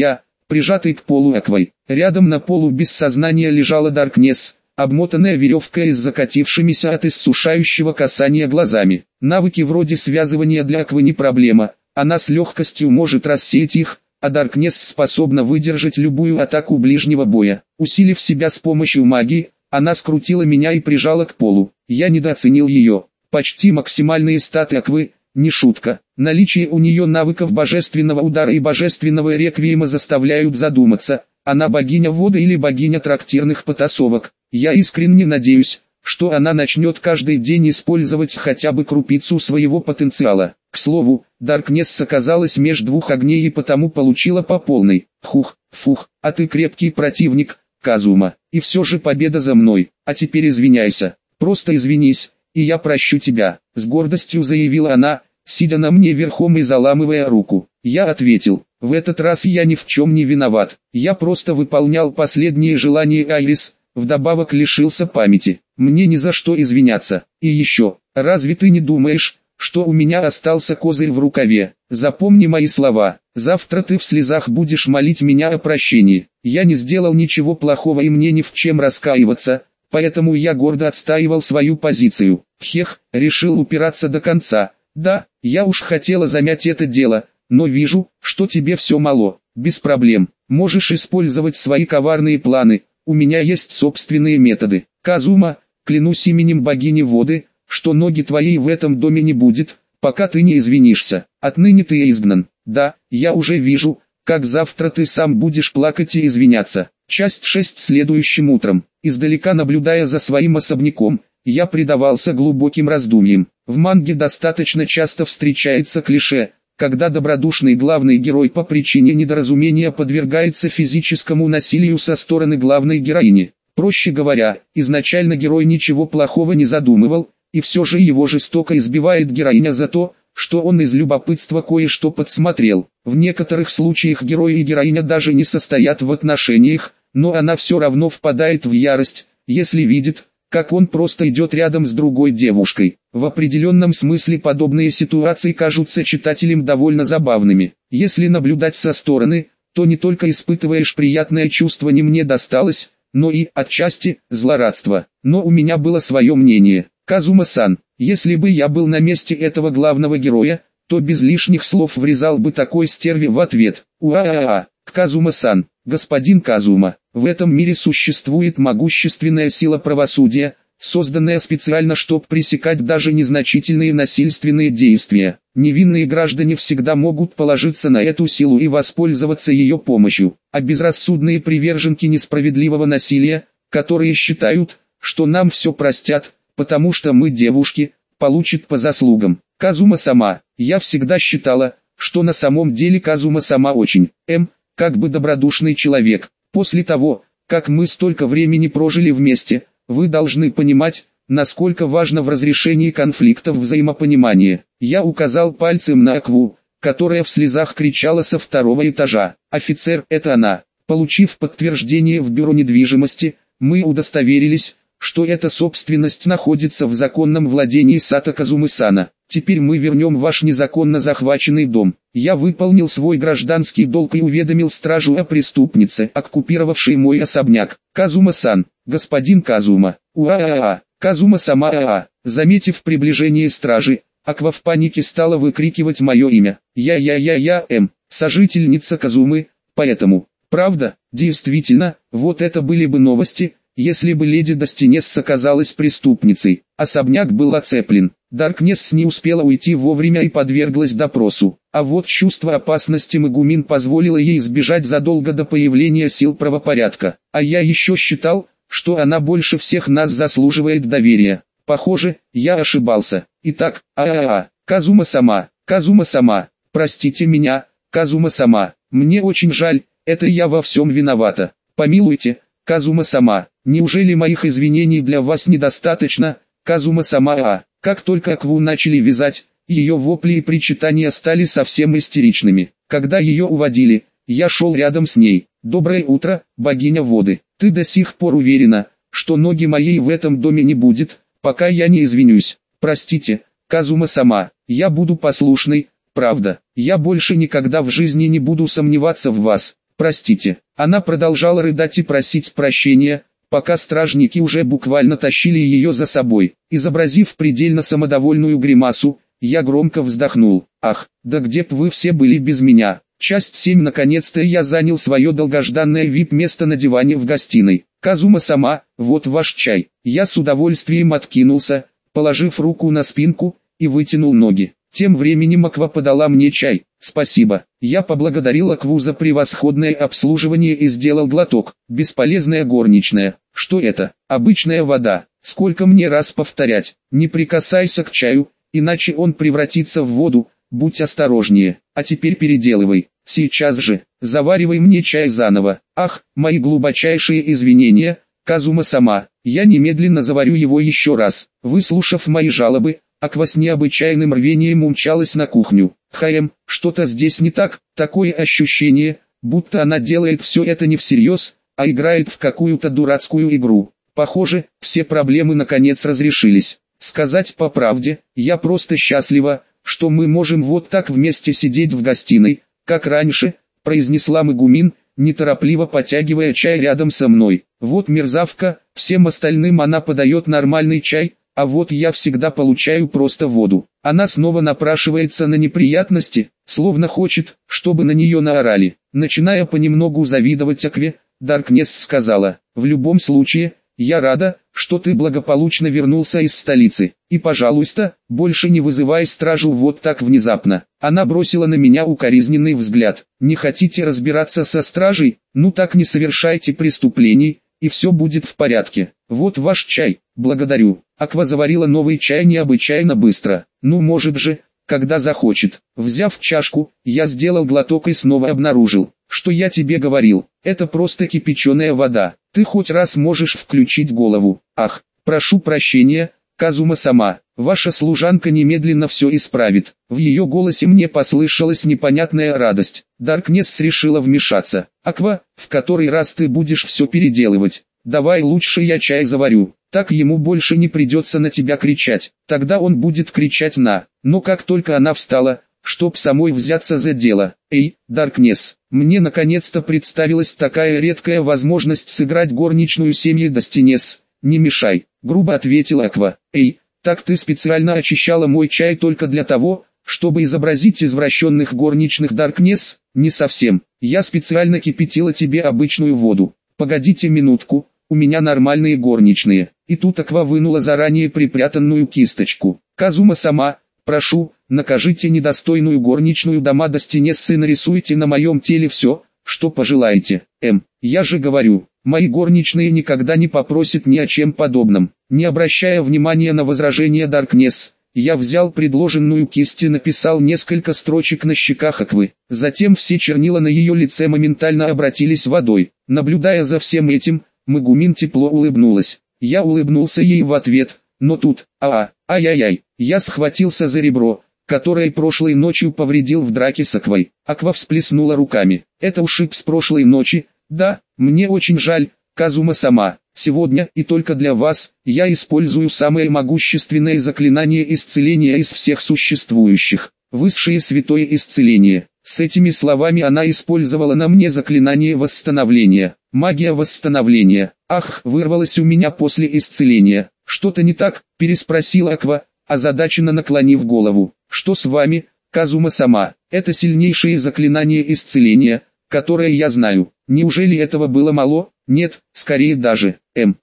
прижатой к полу Аквой. Рядом на полу без сознания лежала Даркнесс, обмотанная веревкой с закатившимися от иссушающего касания глазами. Навыки вроде связывания для Аквы не проблема, она с легкостью может рассеять их, а Даркнесс способна выдержать любую атаку ближнего боя. Усилив себя с помощью магии, она скрутила меня и прижала к полу. Я недооценил ее. Почти максимальные статы Аквы, не шутка. Наличие у нее навыков божественного удара и божественного реквиема заставляют задуматься, она богиня воды или богиня трактирных потасовок. Я искренне надеюсь, что она начнет каждый день использовать хотя бы крупицу своего потенциала. К слову, Даркнесс оказалась меж двух огней и потому получила по полной. Фух, а ты крепкий противник, Казума. И все же победа за мной. А теперь извиняйся. Просто извинись, и я прощу тебя. С гордостью заявила она, сидя на мне верхом и заламывая руку. Я ответил, в этот раз я ни в чем не виноват. Я просто выполнял последние желания Айрис, вдобавок лишился памяти. Мне ни за что извиняться. И еще, разве ты не думаешь, что у меня остался козырь в рукаве? Запомни мои слова. Завтра ты в слезах будешь молить меня о прощении. Я не сделал ничего плохого и мне ни в чем раскаиваться, поэтому я гордо отстаивал свою позицию. Решил упираться до конца. Да, я уж хотела замять это дело, но вижу, что тебе все мало. Без проблем. Можешь использовать свои коварные планы. У меня есть собственные методы. Казума, клянусь именем богини воды, что ноги твоей в этом доме не будет, пока ты не извинишься. Отныне ты изгнан. Да, я уже вижу, как завтра ты сам будешь плакать и извиняться. Часть 6. Следующим утром, издалека наблюдая за своим особняком, я предавался глубоким раздумьям. В манге достаточно часто встречается клише, когда добродушный главный герой по причине недоразумения подвергается физическому насилию со стороны главной героини. Проще говоря, изначально герой ничего плохого не задумывал, и все же его жестоко избивает героиня за то, что он из любопытства кое-что подсмотрел. В некоторых случаях герой и героиня даже не состоят в отношениях, но она все равно впадает в ярость, если видит, как он просто идет рядом с другой девушкой. В определенном смысле подобные ситуации кажутся читателям довольно забавными. Если наблюдать со стороны, то не только испытываешь приятное чувство «не мне досталось», но и, отчасти, злорадство. Но у меня было свое мнение. Казума-сан, если бы я был на месте этого главного героя, то без лишних слов врезал бы такой стерве в ответ. Казума-сан, господин Казума, в этом мире существует могущественная сила правосудия, созданная специально, чтобы пресекать даже незначительные насильственные действия. Невинные граждане всегда могут положиться на эту силу и воспользоваться ее помощью, а безрассудные приверженки несправедливого насилия, которые считают, что нам все простят, потому что мы девушки, получат по заслугам. Казума-сама, я всегда считала, что на самом деле Казума-сама очень, как бы добродушный человек. После того, как мы столько времени прожили вместе, вы должны понимать, насколько важно в разрешении конфликтов взаимопонимание. Я указал пальцем на Акву, которая в слезах кричала со второго этажа. Офицер, это она. Получив подтверждение в бюро недвижимости, мы удостоверились, что эта собственность находится в законном владении Сато Казумы-сана. Теперь мы вернем ваш незаконно захваченный дом. Я выполнил свой гражданский долг и уведомил стражу о преступнице, оккупировавшей мой особняк. Казума-сан, господин Казума. Казума-сама. Заметив приближение стражи, Аква в панике стала выкрикивать мое имя. Сожительница Казумы, поэтому. Правда, действительно, вот это были бы новости, если бы леди Достинесс оказалась преступницей. Особняк был оцеплен. Даркнесс не успела уйти вовремя и подверглась допросу. А вот чувство опасности Мегумин позволило ей сбежать задолго до появления сил правопорядка. А я еще считал, что она больше всех нас заслуживает доверия. Похоже, я ошибался. Итак, Казума-сама, простите меня, Казума-сама, мне очень жаль, это я во всем виновата. Помилуйте, Казума-сама, неужели моих извинений для вас недостаточно, Казума-сама? Как только Акву начали вязать, ее вопли и причитания стали совсем истеричными. Когда ее уводили, я шел рядом с ней. «Доброе утро, богиня воды. Ты до сих пор уверена, что ноги моей в этом доме не будет, пока я не извинюсь? Простите, Казума-сама, я буду послушной, правда. Я больше никогда в жизни не буду сомневаться в вас. простите». Она продолжала рыдать и просить прощения, пока стражники уже буквально тащили ее за собой. Изобразив предельно самодовольную гримасу, я громко вздохнул. «Ах, да где б вы все были без меня?» Часть 7. Наконец-то я занял свое долгожданное VIP-место на диване в гостиной. «Казума-сама, вот ваш чай». Я с удовольствием откинулся, положив руку на спинку, и вытянул ноги. Тем временем Аква подала мне чай. «Спасибо». Я поблагодарил Акву за превосходное обслуживание и сделал глоток. Бесполезная горничная. Что это? Обычная вода. Сколько мне раз повторять? Не прикасайся к чаю, иначе он превратится в воду. Будь осторожнее. А теперь переделывай. Сейчас же. Заваривай мне чай заново. Ах, мои глубочайшие извинения, Казума-сама. Я немедленно заварю его еще раз. Выслушав мои жалобы, Аква с необычайным рвением умчалась на кухню. Что-то здесь не так. Такое ощущение, будто она делает все это не всерьез, а играет в какую-то дурацкую игру. Похоже, все проблемы наконец разрешились. Сказать по правде, я просто счастлива, что мы можем вот так вместе сидеть в гостиной, как раньше, произнесла Мегумин, неторопливо потягивая чай рядом со мной. Вот мерзавка, всем остальным она подает нормальный чай, а вот я всегда получаю просто воду. Она снова напрашивается на неприятности, словно хочет, чтобы на нее наорали. Начиная понемногу завидовать Акве, Даркнесс сказала: «В любом случае, я рада, что ты благополучно вернулся из столицы. И, пожалуйста, больше не вызывай стражу вот так внезапно». Она бросила на меня укоризненный взгляд. «Не хотите разбираться со стражей? Ну так не совершайте преступлений, и все будет в порядке. Вот ваш чай, благодарю». Аква заварила новый чай необычайно быстро. Ну может же, когда захочет. Взяв чашку, я сделал глоток и снова обнаружил, что я тебе говорил. Это просто кипяченая вода. Ты хоть раз можешь включить голову. Ах, прошу прощения, Казума-сама. Ваша служанка немедленно все исправит. В ее голосе мне послышалась непонятная радость. Даркнесс решила вмешаться. Аква, в который раз ты будешь все переделывать? Давай лучше я чай заварю. Так ему больше не придется на тебя кричать. Тогда он будет кричать на. Но как только она встала, чтоб самой взяться за дело. Эй, Даркнесс, мне наконец-то представилась такая редкая возможность сыграть горничную семьи Достинес. Не мешай, грубо ответила Аква. Эй, так ты специально очищала мой чай только для того, чтобы изобразить извращенных горничных, Даркнесс? Не совсем. Я специально кипятила тебе обычную воду. Погодите минутку, у меня нормальные горничные. И тут Аква вынула заранее припрятанную кисточку. Казума-сама, прошу, накажите недостойную горничную дома Достинессы и нарисуйте на моем теле все, что пожелаете. Я же говорю, мои горничные никогда не попросят ни о чем подобном. Не обращая внимания на возражения Даркнесс, я взял предложенную кисть и написал несколько строчек на щеках Аквы. Затем все чернила на ее лице моментально обратились водой. Наблюдая за всем этим, Мегумин тепло улыбнулась. Я улыбнулся ей в ответ, но тут, ай-яй-яй, я схватился за ребро, которое прошлой ночью повредил в драке с Аквой. Аква всплеснула руками. Это ушиб с прошлой ночи, да, мне очень жаль, Казума-сама. Сегодня, и только для вас, я использую самое могущественное заклинание исцеления из всех существующих. Высшее святое исцеление. С этими словами она использовала на мне заклинание восстановления. Магия восстановления. Ах, вырвалось у меня после исцеления. Что-то не так? Переспросила Аква, озадаченно наклонив голову. Что с вами, Казума-сама? Это сильнейшее заклинание исцеления, которое я знаю. Неужели этого было мало? Нет, скорее даже.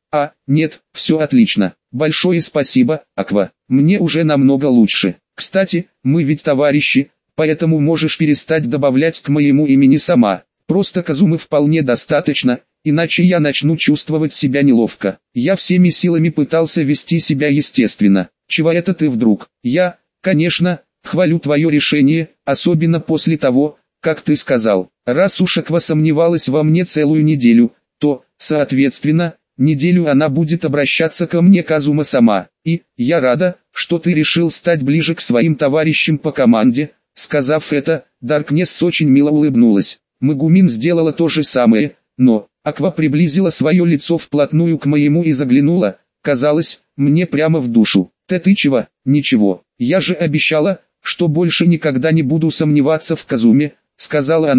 Нет, все отлично. Большое спасибо, Аква. Мне уже намного лучше. Кстати, мы ведь товарищи, поэтому можешь перестать добавлять к моему имени сама. Просто Казумы вполне достаточно, иначе я начну чувствовать себя неловко. Я всеми силами пытался вести себя естественно. Чего это ты вдруг? Я, конечно, хвалю твое решение, особенно после того, как ты сказал. Раз уж Аква сомневалась во мне целую неделю, то, соответственно, неделю она будет обращаться ко мне, Казума-сама. И, я рада, что ты решил стать ближе к своим товарищам по команде. Сказав это, Даркнесс очень мило улыбнулась. Мегумин сделала то же самое, но Аква приблизила свое лицо вплотную к моему и заглянула, казалось, мне прямо в душу. Ты чего? Ничего, я же обещала, что больше никогда не буду сомневаться в Казуме, сказала она,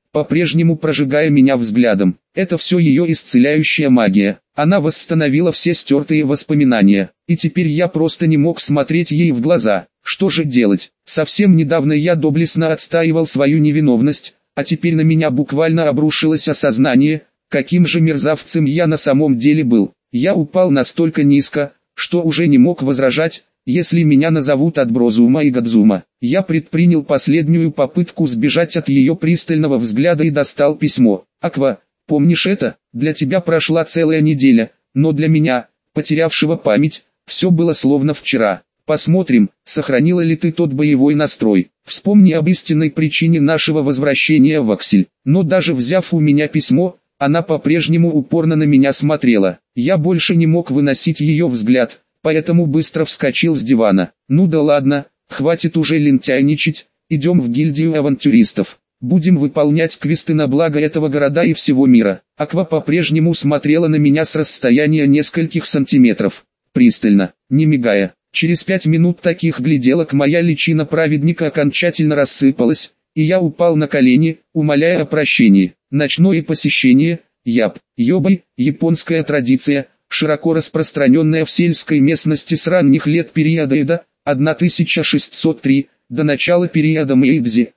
по-прежнему прожигая меня взглядом. Это все ее исцеляющая магия. Она восстановила все стертые воспоминания, и теперь я просто не мог смотреть ей в глаза. Что же делать? Совсем недавно я доблестно отстаивал свою невиновность, а теперь на меня буквально обрушилось осознание, каким же мерзавцем я на самом деле был. Я упал настолько низко, что уже не мог возражать, если меня назовут Адброзума и Гадзума. Я предпринял последнюю попытку сбежать от ее пристального взгляда и достал письмо. «Аква, помнишь это? Для тебя прошла целая неделя, но для меня, потерявшего память, все было словно вчера. Посмотрим, сохранила ли ты тот боевой настрой. Вспомни об истинной причине нашего возвращения в Аксель». Но даже взяв у меня письмо, она по-прежнему упорно на меня смотрела. Я больше не мог выносить ее взгляд, поэтому быстро вскочил с дивана. «Ну да ладно, хватит уже лентяйничать, идем в гильдию авантюристов. Будем выполнять квесты на благо этого города и всего мира». Аква по-прежнему смотрела на меня с расстояния нескольких сантиметров, пристально, не мигая. Через 5 минут таких гляделок моя личина праведника окончательно рассыпалась, и я упал на колени, умоляя о прощении. Ночное посещение, ёбай, японская традиция, широко распространенная в сельской местности с ранних лет периода Эдо, 1603, до начала периода Мэйдзи,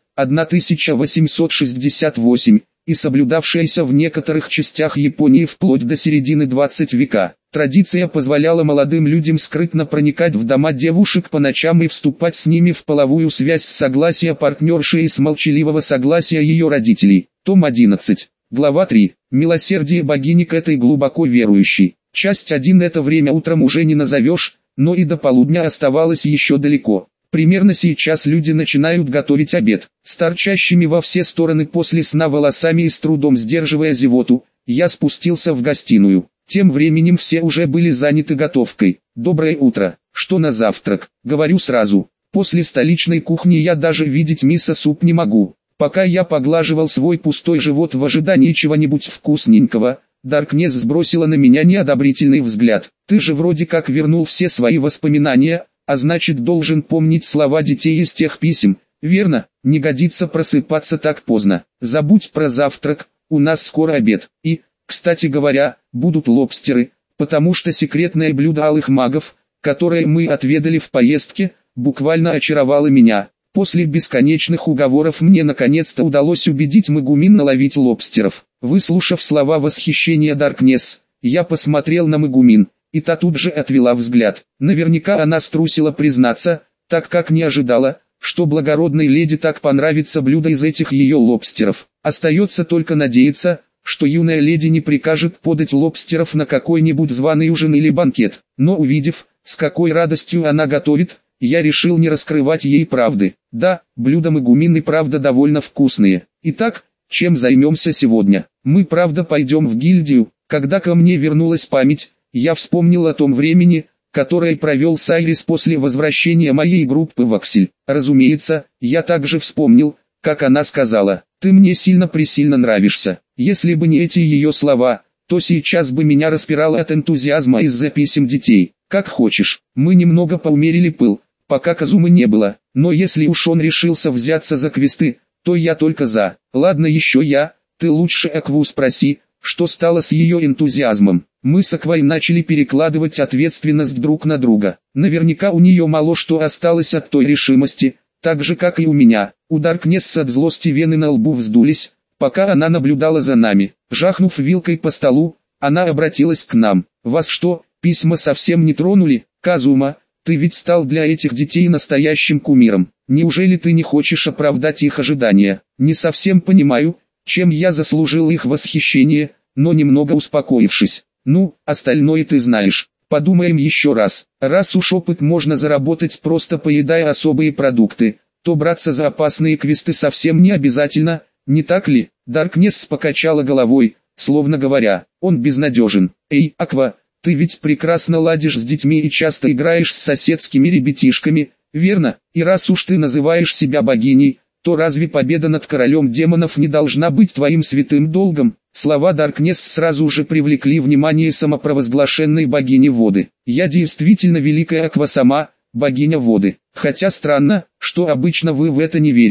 1868, и соблюдавшаяся в некоторых частях Японии вплоть до середины 20 века. Традиция позволяла молодым людям скрытно проникать в дома девушек по ночам и вступать с ними в половую связь с согласия партнерши и с молчаливого согласия ее родителей. Том 11, глава 3. Милосердие богини к этой глубоко верующей. Часть 1. Это время утром уже не назовешь, но и до полудня оставалось еще далеко. Примерно сейчас люди начинают готовить обед. С торчащими во все стороны после сна волосами и с трудом сдерживая зевоту, я спустился в гостиную. Тем временем все уже были заняты готовкой. «Доброе утро. Что на завтрак?» «Говорю сразу. После столичной кухни я даже видеть мисо-суп не могу». Пока я поглаживал свой пустой живот в ожидании чего-нибудь вкусненького, Даркнесс сбросила на меня неодобрительный взгляд. «Ты же вроде как вернул все свои воспоминания, а значит должен помнить слова детей из тех писем, верно? Не годится просыпаться так поздно. Забудь про завтрак, у нас скоро обед. И, кстати говоря, будут лобстеры, потому что секретное блюдо алых магов, которое мы отведали в поездке, буквально очаровало меня. После бесконечных уговоров мне наконец-то удалось убедить Мегумин наловить лобстеров». Выслушав слова восхищения Даркнесс, я посмотрел на Мегумин, и та тут же отвела взгляд. Наверняка она струсила признаться, так как не ожидала, что благородной леди так понравится блюдо из этих ее лобстеров. Остается только надеяться, что юная леди не прикажет подать лобстеров на какой-нибудь званый ужин или банкет. Но увидев, с какой радостью она готовит, я решил не раскрывать ей правды. Да, блюда Мегумин и правда довольно вкусные. Итак, чем займемся сегодня? Мы правда пойдем в гильдию. Когда ко мне вернулась память, я вспомнил о том времени, которое провел с Айрис после возвращения моей группы в Аксель. Разумеется, я также вспомнил, как она сказала: «Ты мне сильно-пресильно нравишься». Если бы не эти ее слова, то сейчас бы меня распирало от энтузиазма из-за писем детей. Как хочешь, мы немного поумерили пыл, пока Казумы не было, но если уж он решился взяться за квесты, то я только за. Ладно еще ты лучше Акву спроси, что стало с ее энтузиазмом. Мы с Аквой начали перекладывать ответственность друг на друга. Наверняка у нее мало что осталось от той решимости, так же как и у меня. У Даркнесс от злости вены на лбу вздулись, пока она наблюдала за нами. Жахнув вилкой по столу, она обратилась к нам. «Вас что, письма совсем не тронули? Казума, ты ведь стал для этих детей настоящим кумиром. Неужели ты не хочешь оправдать их ожидания?» «Не совсем понимаю, чем я заслужил их восхищение», но немного успокоившись: «Ну, остальное ты знаешь. Подумаем еще раз. Раз уж опыт можно заработать просто поедая особые продукты, то браться за опасные квесты совсем не обязательно, не так ли?» Даркнесс покачала головой, словно говоря: «Он безнадежен. Эй, Аква, ты ведь прекрасно ладишь с детьми и часто играешь с соседскими ребятишками, верно? И раз уж ты называешь себя богиней, то разве победа над королем демонов не должна быть твоим святым долгом?» Слова Даркнесс сразу же привлекли внимание самопровозглашенной богини воды. «Я действительно великая Аква сама, богиня воды. Хотя странно, что обычно вы в это не верите.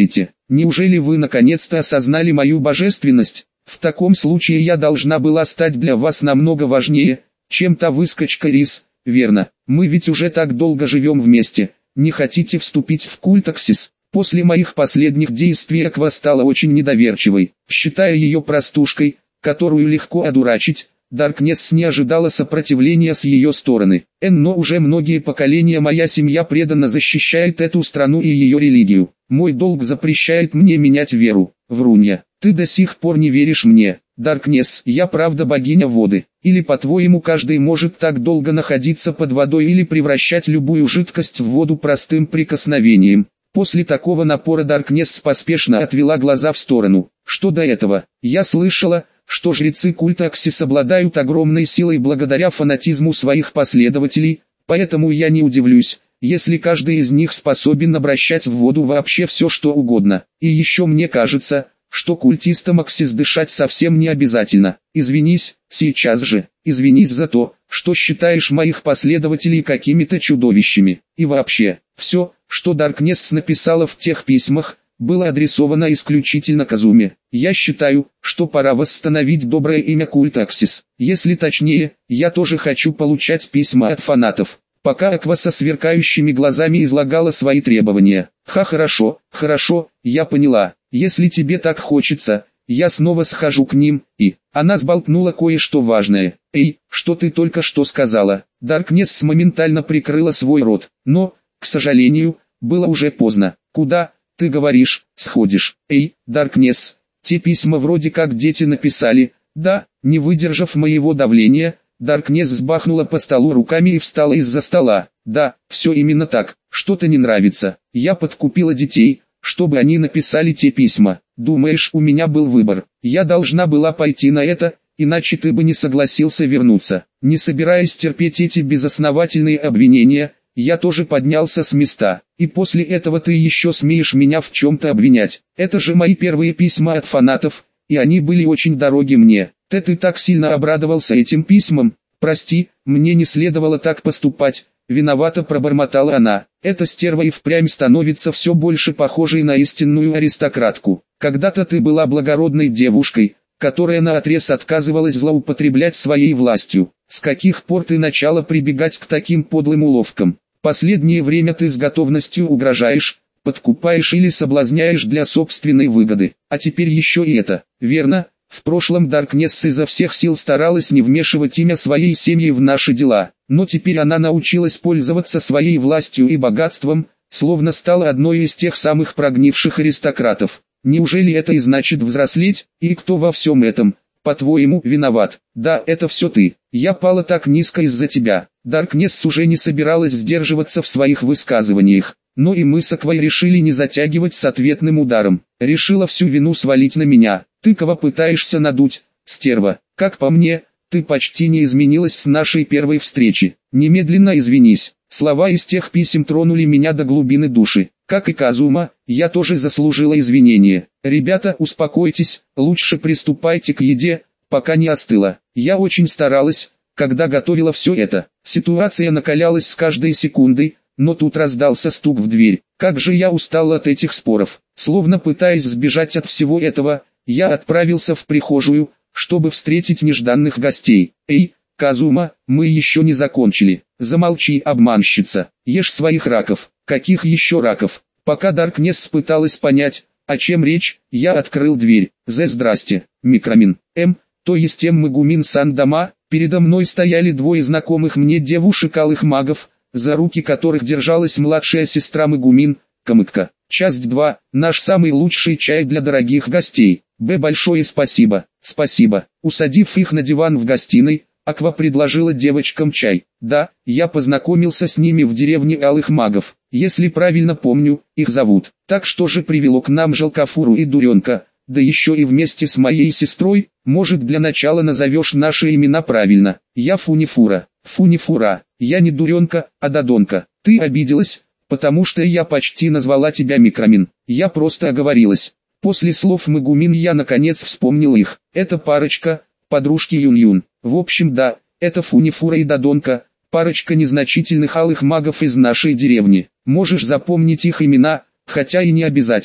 Неужели вы наконец-то осознали мою божественность? В таком случае я должна была стать для вас намного важнее, чем та выскочка Рис, верно? Мы ведь уже так долго живем вместе. Не хотите вступить в культ Аксис? После моих последних действий Аква стала очень недоверчивой, считая ее простушкой, которую легко одурачить. Даркнесс не ожидала сопротивления с ее стороны. Но уже многие поколения моя семья преданно защищает эту страну и ее религию. Мой долг запрещает мне менять веру. Врунья, ты до сих пор не веришь мне. Даркнесс, я правда богиня воды. Или по-твоему каждый может так долго находиться под водой или превращать любую жидкость в воду простым прикосновением? После такого напора Даркнесс поспешно отвела глаза в сторону. Что до этого, я слышала, что жрецы культа Аксис обладают огромной силой благодаря фанатизму своих последователей, поэтому я не удивлюсь, если каждый из них способен обращать в воду вообще все что угодно. И еще мне кажется, что культистам Аксис дышать совсем не обязательно. Извинись, сейчас же, извинись за то, что считаешь моих последователей какими-то чудовищами. И вообще, все, что Даркнесс написала в тех письмах, было адресовано исключительно Казуме. Я считаю, что пора восстановить доброе имя культа Аксис. Если точнее, я тоже хочу получать письма от фанатов. Пока Аква со сверкающими глазами излагала свои требования. Хорошо, я поняла. Если тебе так хочется, я снова схожу к ним, и... Она сболтнула кое-что важное. Эй, что ты только что сказала? Даркнесс моментально прикрыла свой рот, но, к сожалению, было уже поздно. Куда? Ты говоришь, сходишь. Эй, Даркнесс, те письма вроде как дети написали. Да, не выдержав моего давления, Даркнесс взбахнула по столу руками и встала из-за стола. Да, все именно так. Что-то не нравится. Я подкупила детей, чтобы они написали те письма. Думаешь, у меня был выбор? Я должна была пойти на это, иначе ты бы не согласился вернуться. Не собираясь терпеть эти безосновательные обвинения, я тоже поднялся с места. И после этого ты еще смеешь меня в чем-то обвинять. Это же мои первые письма от фанатов, и они были очень дороги мне. Ты так сильно обрадовался этим письмам. Прости, мне не следовало так поступать. Виновато пробормотала она. Эта стерва и впрямь становится все больше похожей на истинную аристократку. Когда-то ты была благородной девушкой, которая наотрез отказывалась злоупотреблять своей властью. С каких пор ты начала прибегать к таким подлым уловкам? Последнее время ты с готовностью угрожаешь, подкупаешь или соблазняешь для собственной выгоды. А теперь еще и это. Верно? В прошлом Даркнесс изо всех сил старалась не вмешивать имя своей семьи в наши дела, но теперь она научилась пользоваться своей властью и богатством, словно стала одной из тех самых прогнивших аристократов. Неужели это и значит взрослеть? И кто во всем этом, по-твоему, виноват? Да, это все ты. Я пала так низко из-за тебя. Даркнесс уже не собиралась сдерживаться в своих высказываниях. Но и мы с Аквой решили не затягивать с ответным ударом. Решила всю вину свалить на меня. Ты кого пытаешься надуть, стерва? Как по мне, ты почти не изменилась с нашей первой встречи. Немедленно извинись. Слова из тех писем тронули меня до глубины души. Как и Казума, я тоже заслужила извинения. Ребята, успокойтесь, лучше приступайте к еде, пока не остыло. Я очень старалась, когда готовила все это. Ситуация накалялась с каждой секундой, но тут раздался стук в дверь. Как же я устал от этих споров. Словно пытаясь сбежать от всего этого, я отправился в прихожую, чтобы встретить нежданных гостей. Эй, Казума, мы еще не закончили. Замолчи, обманщица. Ешь своих раков. Каких еще раков? Пока Даркнесс пыталась понять, о чем речь, я открыл дверь. Здрасте, Микромин. То есть Мегумин-сан дома. Передо мной стояли двое знакомых мне девушек-алых магов, за руки которых держалась младшая сестра Мегумин, Камытка. Часть 2. Наш самый лучший чай для дорогих гостей. Большое спасибо. Спасибо. Усадив их на диван в гостиной, Аква предложила девочкам чай. Да, я познакомился с ними в деревне Алых Магов. Если правильно помню, их зовут. Так что же привело к нам Жалкафуру и Дуренка, да еще и вместе с моей сестрой? Может, для начала назовешь наши имена правильно. Я Фунифура. Фунифура. Я не Дуренка, а Додонка. Ты обиделась, потому что я почти назвала тебя Микромин. Я просто оговорилась. После слов Мегумин я наконец вспомнил их. Это парочка, подружки Юн-Юн. В общем, да, это Фунифура и Додонка, парочка незначительных алых магов из нашей деревни. Можешь запомнить их имена, хотя и не обязательно.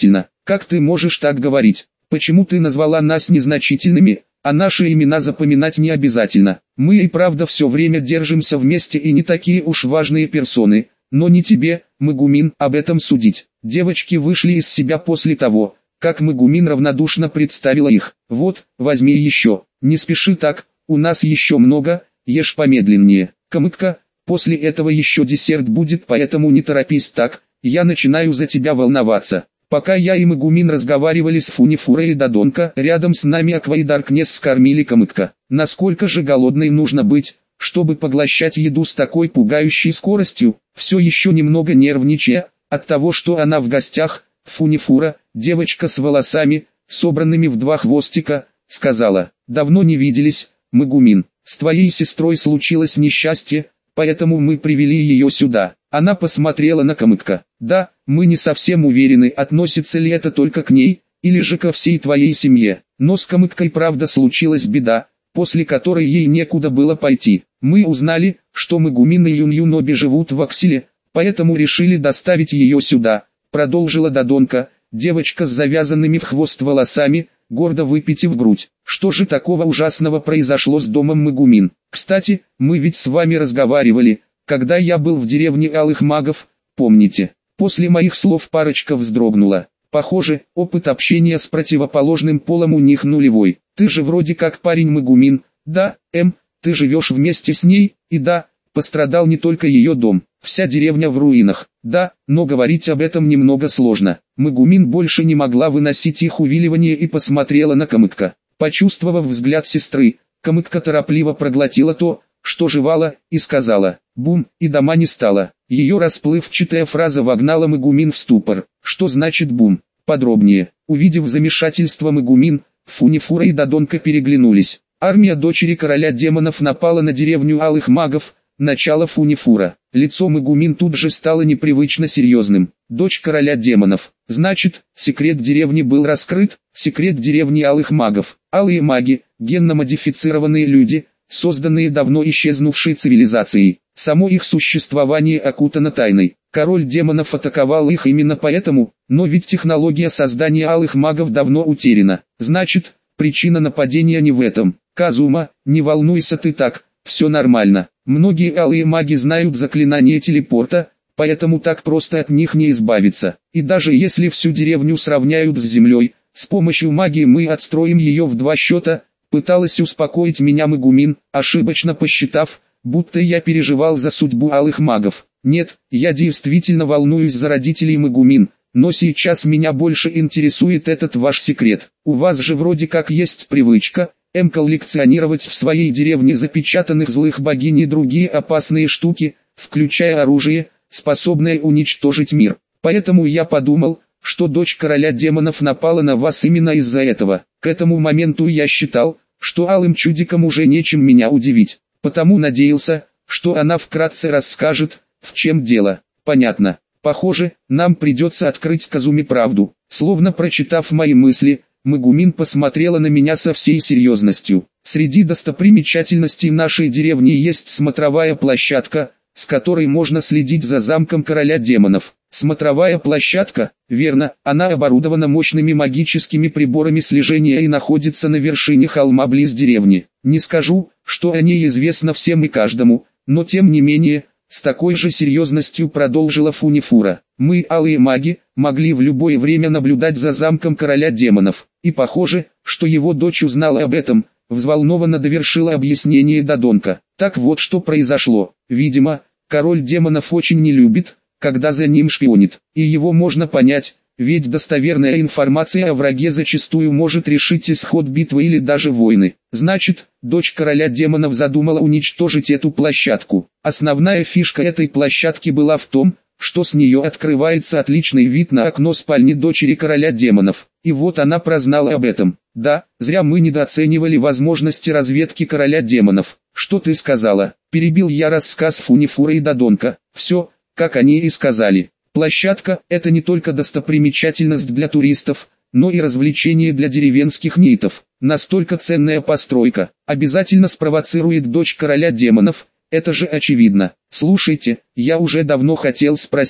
Как ты можешь так говорить? Почему ты назвала нас незначительными, а наши имена запоминать не обязательно? Мы и правда все время держимся вместе и не такие уж важные персоны, но не тебе, Магумин, об этом судить. Девочки вышли из себя после того, как Магумин равнодушно представила их. Вот, возьми еще, не спеши так, у нас еще много, ешь помедленнее. Камыкка, после этого еще десерт будет, поэтому не торопись так, я начинаю за тебя волноваться. Пока я и Магумин разговаривали с Фунифурой и Додонко, рядом с нами Аква и Даркнесс скормили Камыкка. Насколько же голодной нужно быть, чтобы поглощать еду с такой пугающей скоростью? Все еще немного нервничая от того, что она в гостях, Фунифура, девочка с волосами, собранными в два хвостика, сказала: «Давно не виделись, Магумин, с твоей сестрой случилось несчастье, поэтому мы привели ее сюда». Она посмотрела на Камыкка. «Да, мы не совсем уверены, относится ли это только к ней, или же ко всей твоей семье, но с Камыккой правда случилась беда, после которой ей некуда было пойти. Мы узнали, что Магумин и Юн-Юн обе живут в Акселе, поэтому решили доставить ее сюда», продолжила Додонко, девочка с завязанными в хвост волосами, гордо выпитив грудь. «Что же такого ужасного произошло с домом Магумин? Кстати, мы ведь с вами разговаривали, когда я был в деревне Алых Магов, помните?» После моих слов парочка вздрогнула. Похоже, опыт общения с противоположным полом у них нулевой. «Ты же вроде как парень Магумин, да, ты живешь вместе с ней, и да, пострадал не только ее дом, вся деревня в руинах, да, но говорить об этом немного сложно». Магумин больше не могла выносить их увиливание и посмотрела на Камыкка. Почувствовав взгляд сестры, Камыкка торопливо проглотила то, что жевала, и сказала: «Бум», и дома не стало. Ее расплывчатая фраза вогнала Магумин в ступор. «Что значит бум? Подробнее». Увидев замешательство Магумин, Фунифура и Додонко переглянулись. Армия дочери короля демонов напала на деревню Алых Магов, начало Фунифура. Лицо Магумин тут же стало непривычно серьезным. Дочь короля демонов. Значит, секрет деревни был раскрыт, секрет деревни Алых Магов. Алые маги, генно-модифицированные люди, созданные давно исчезнувшей цивилизацией. Само их существование окутано тайной. Король демонов атаковал их именно поэтому, но ведь технология создания алых магов давно утеряна. Значит, причина нападения не в этом. Казума, не волнуйся ты так, все нормально. Многие алые маги знают заклинание телепорта, поэтому так просто от них не избавиться. И даже если всю деревню сравняют с землей, с помощью магии мы отстроим ее в 2 счета, пыталась успокоить меня Магумин, ошибочно посчитав, будто я переживал за судьбу алых магов. Нет, я действительно волнуюсь за родителей Магумин, но сейчас меня больше интересует этот ваш секрет. У вас же вроде как есть привычка, коллекционировать в своей деревне запечатанных злых богинь и другие опасные штуки, включая оружие, способное уничтожить мир. Поэтому я подумал, что дочь короля демонов напала на вас именно из-за этого. К этому моменту я считал, что алым чудикам уже нечем меня удивить, потому надеялся, что она вкратце расскажет, в чем дело. Понятно. Похоже, нам придется открыть Казуме правду. Словно прочитав мои мысли, Магумин посмотрела на меня со всей серьезностью. Среди достопримечательностей нашей деревни есть смотровая площадка, с которой можно следить за замком короля демонов. Смотровая площадка, верно, она оборудована мощными магическими приборами слежения и находится на вершине холма близ деревни. Не скажу, что о ней известно всем и каждому, но тем не менее, с такой же серьезностью продолжила Фунифура. Мы, алые маги, могли в любое время наблюдать за замком короля демонов, и похоже, что его дочь узнала об этом, взволнованно довершила объяснение Додонко. Так вот что произошло. Видимо, король демонов очень не любит, когда за ним шпионит, и его можно понять, ведь достоверная информация о враге зачастую может решить исход битвы или даже войны. Значит, дочь короля демонов задумала уничтожить эту площадку. Основная фишка этой площадки была в том, что с нее открывается отличный вид на окно спальни дочери короля демонов. И вот она прознала об этом. Да, зря мы недооценивали возможности разведки короля демонов. Что ты сказала? Перебил я рассказ Фунифура и Додонко. Все, как они и сказали. Площадка – это не только достопримечательность для туристов, но и развлечение для деревенских нитов. Настолько ценная постройка обязательно спровоцирует дочь короля демонов, это же очевидно. Слушайте, я уже давно хотел спросить,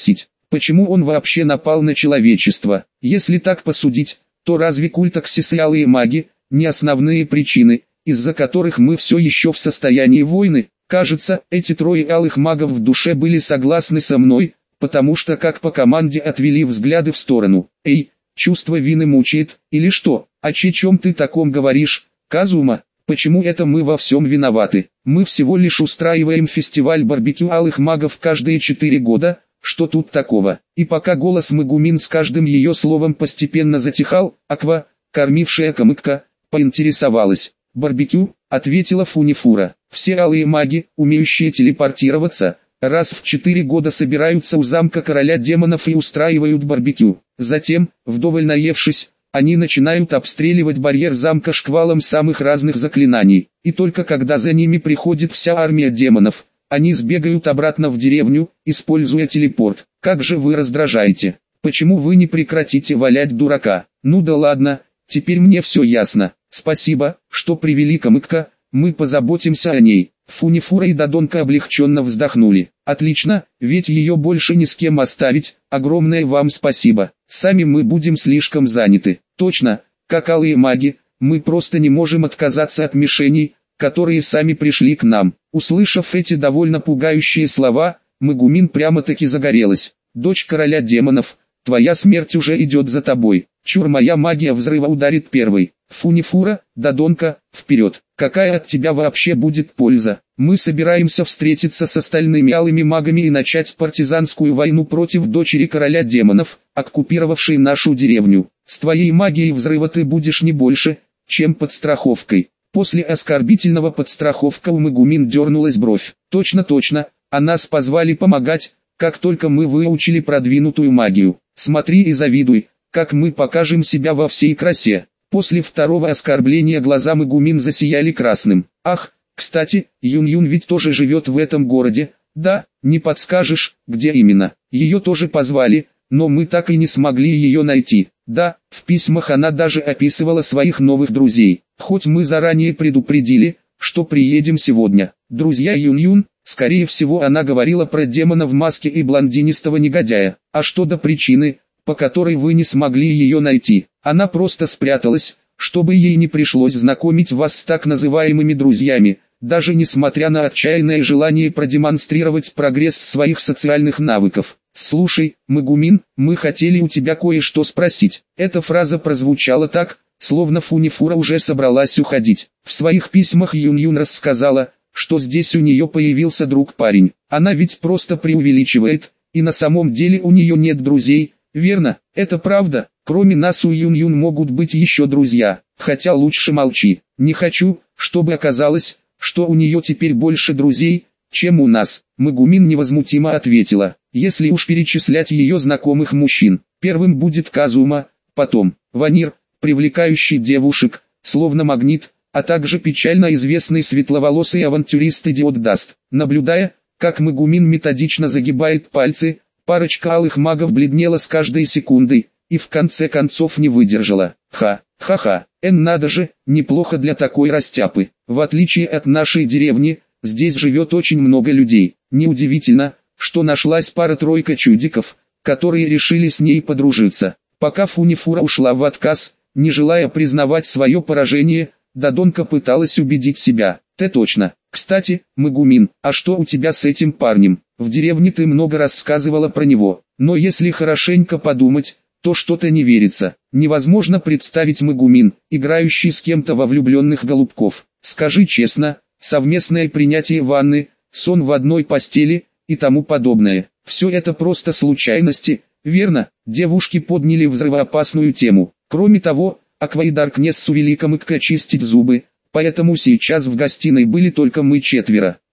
Почему он вообще напал на человечество? Если так посудить, то разве культ Аксис и алые маги не основные причины, из-за которых мы все еще в состоянии войны? Кажется, эти трое алых магов в душе были согласны со мной, потому что как по команде отвели взгляды в сторону. Эй, чувство вины мучает, или что? О чем ты таком говоришь, Казума? Почему это мы во всем виноваты? Мы всего лишь устраиваем фестиваль барбекю алых магов каждые 4 года, что тут такого? И пока голос Мегумин с каждым ее словом постепенно затихал, Аква, кормившая Камыкка, поинтересовалась. «Барбекю», — ответила Фунифура. «Все алые маги, умеющие телепортироваться, раз в 4 года собираются у замка короля демонов и устраивают барбекю. Затем, вдоволь наевшись, они начинают обстреливать барьер замка шквалом самых разных заклинаний. И только когда за ними приходит вся армия демонов, они сбегают обратно в деревню, используя телепорт. Как же вы раздражаете. Почему вы не прекратите валять дурака? Ну да ладно, теперь мне все ясно. Спасибо, что привели Камыкка, мы позаботимся о ней». Фунифура и Додонка облегченно вздохнули. «Отлично, ведь ее больше ни с кем оставить, огромное вам спасибо. Сами мы будем слишком заняты. Точно, как алые маги, мы просто не можем отказаться от мишеней, которые сами пришли к нам». Услышав эти довольно пугающие слова, Мегумин прямо-таки загорелась. «Дочь короля демонов, твоя смерть уже идет за тобой. Чур, моя магия взрыва ударит первой. Фунифура, Додонка, вперед. Какая от тебя вообще будет польза? Мы собираемся встретиться с остальными алыми магами и начать партизанскую войну против дочери короля демонов, оккупировавшей нашу деревню. С твоей магией взрыва ты будешь не больше, чем подстраховкой». После оскорбительного подстраховка у Мегумин дернулась бровь. «Точно, а нас позвали помогать, как только мы выучили продвинутую магию. Смотри и завидуй, как мы покажем себя во всей красе». После второго оскорбления глаза Мегумин засияли красным. «Ах, кстати, Юн-Юн ведь тоже живет в этом городе, да? Не подскажешь, где именно? Ее тоже позвали, но мы так и не смогли ее найти». «Да, в письмах она даже описывала своих новых друзей. Хоть мы заранее предупредили, что приедем сегодня. Друзья Юн-Юн, скорее всего она говорила про демона в маске и блондинистого негодяя. А что до причины, по которой вы не смогли ее найти? Она просто спряталась, чтобы ей не пришлось знакомить вас с так называемыми друзьями, даже несмотря на отчаянное желание продемонстрировать прогресс своих социальных навыков. Слушай, Мегумин, мы хотели у тебя кое-что спросить». Эта фраза прозвучала так, словно Фунифура уже собралась уходить. В своих письмах Юн-Юн рассказала, что здесь у нее появился друг-парень. Она ведь просто преувеличивает, и на самом деле у нее нет друзей, верно? Это правда. Кроме нас у Юн-Юн могут быть еще друзья, хотя лучше молчи. Не хочу, чтобы оказалось, что у нее теперь больше друзей, чем у нас. Мегумин невозмутимо ответила. Если уж перечислять ее знакомых мужчин, первым будет Казума, потом Ванир, привлекающий девушек, словно магнит, а также печально известный светловолосый авантюрист Идиот Даст. Наблюдая, как Мегумин методично загибает пальцы, парочка алых магов бледнела с каждой секундой, и в конце концов не выдержала. Ха-ха, надо же, неплохо для такой растяпы. В отличие от нашей деревни, здесь живет очень много людей. Неудивительно, что нашлась пара-тройка чудиков, которые решили с ней подружиться. Пока Фунифура ушла в отказ, не желая признавать свое поражение, Додонка пыталась убедить себя. «Ты точно. Кстати, Мегумин, а что у тебя с этим парнем? В деревне ты много рассказывала про него, но если хорошенько подумать, то что-то не верится. Невозможно представить Мегумин, играющий с кем-то во влюбленных голубков. Скажи честно, совместное принятие ванны, сон в одной постели и тому подобное. Все это просто случайности, верно?» Девушки подняли взрывоопасную тему. Кроме того, Аква и Даркнесс увели Камыкка чистить зубы, поэтому сейчас в гостиной были только мы четверо.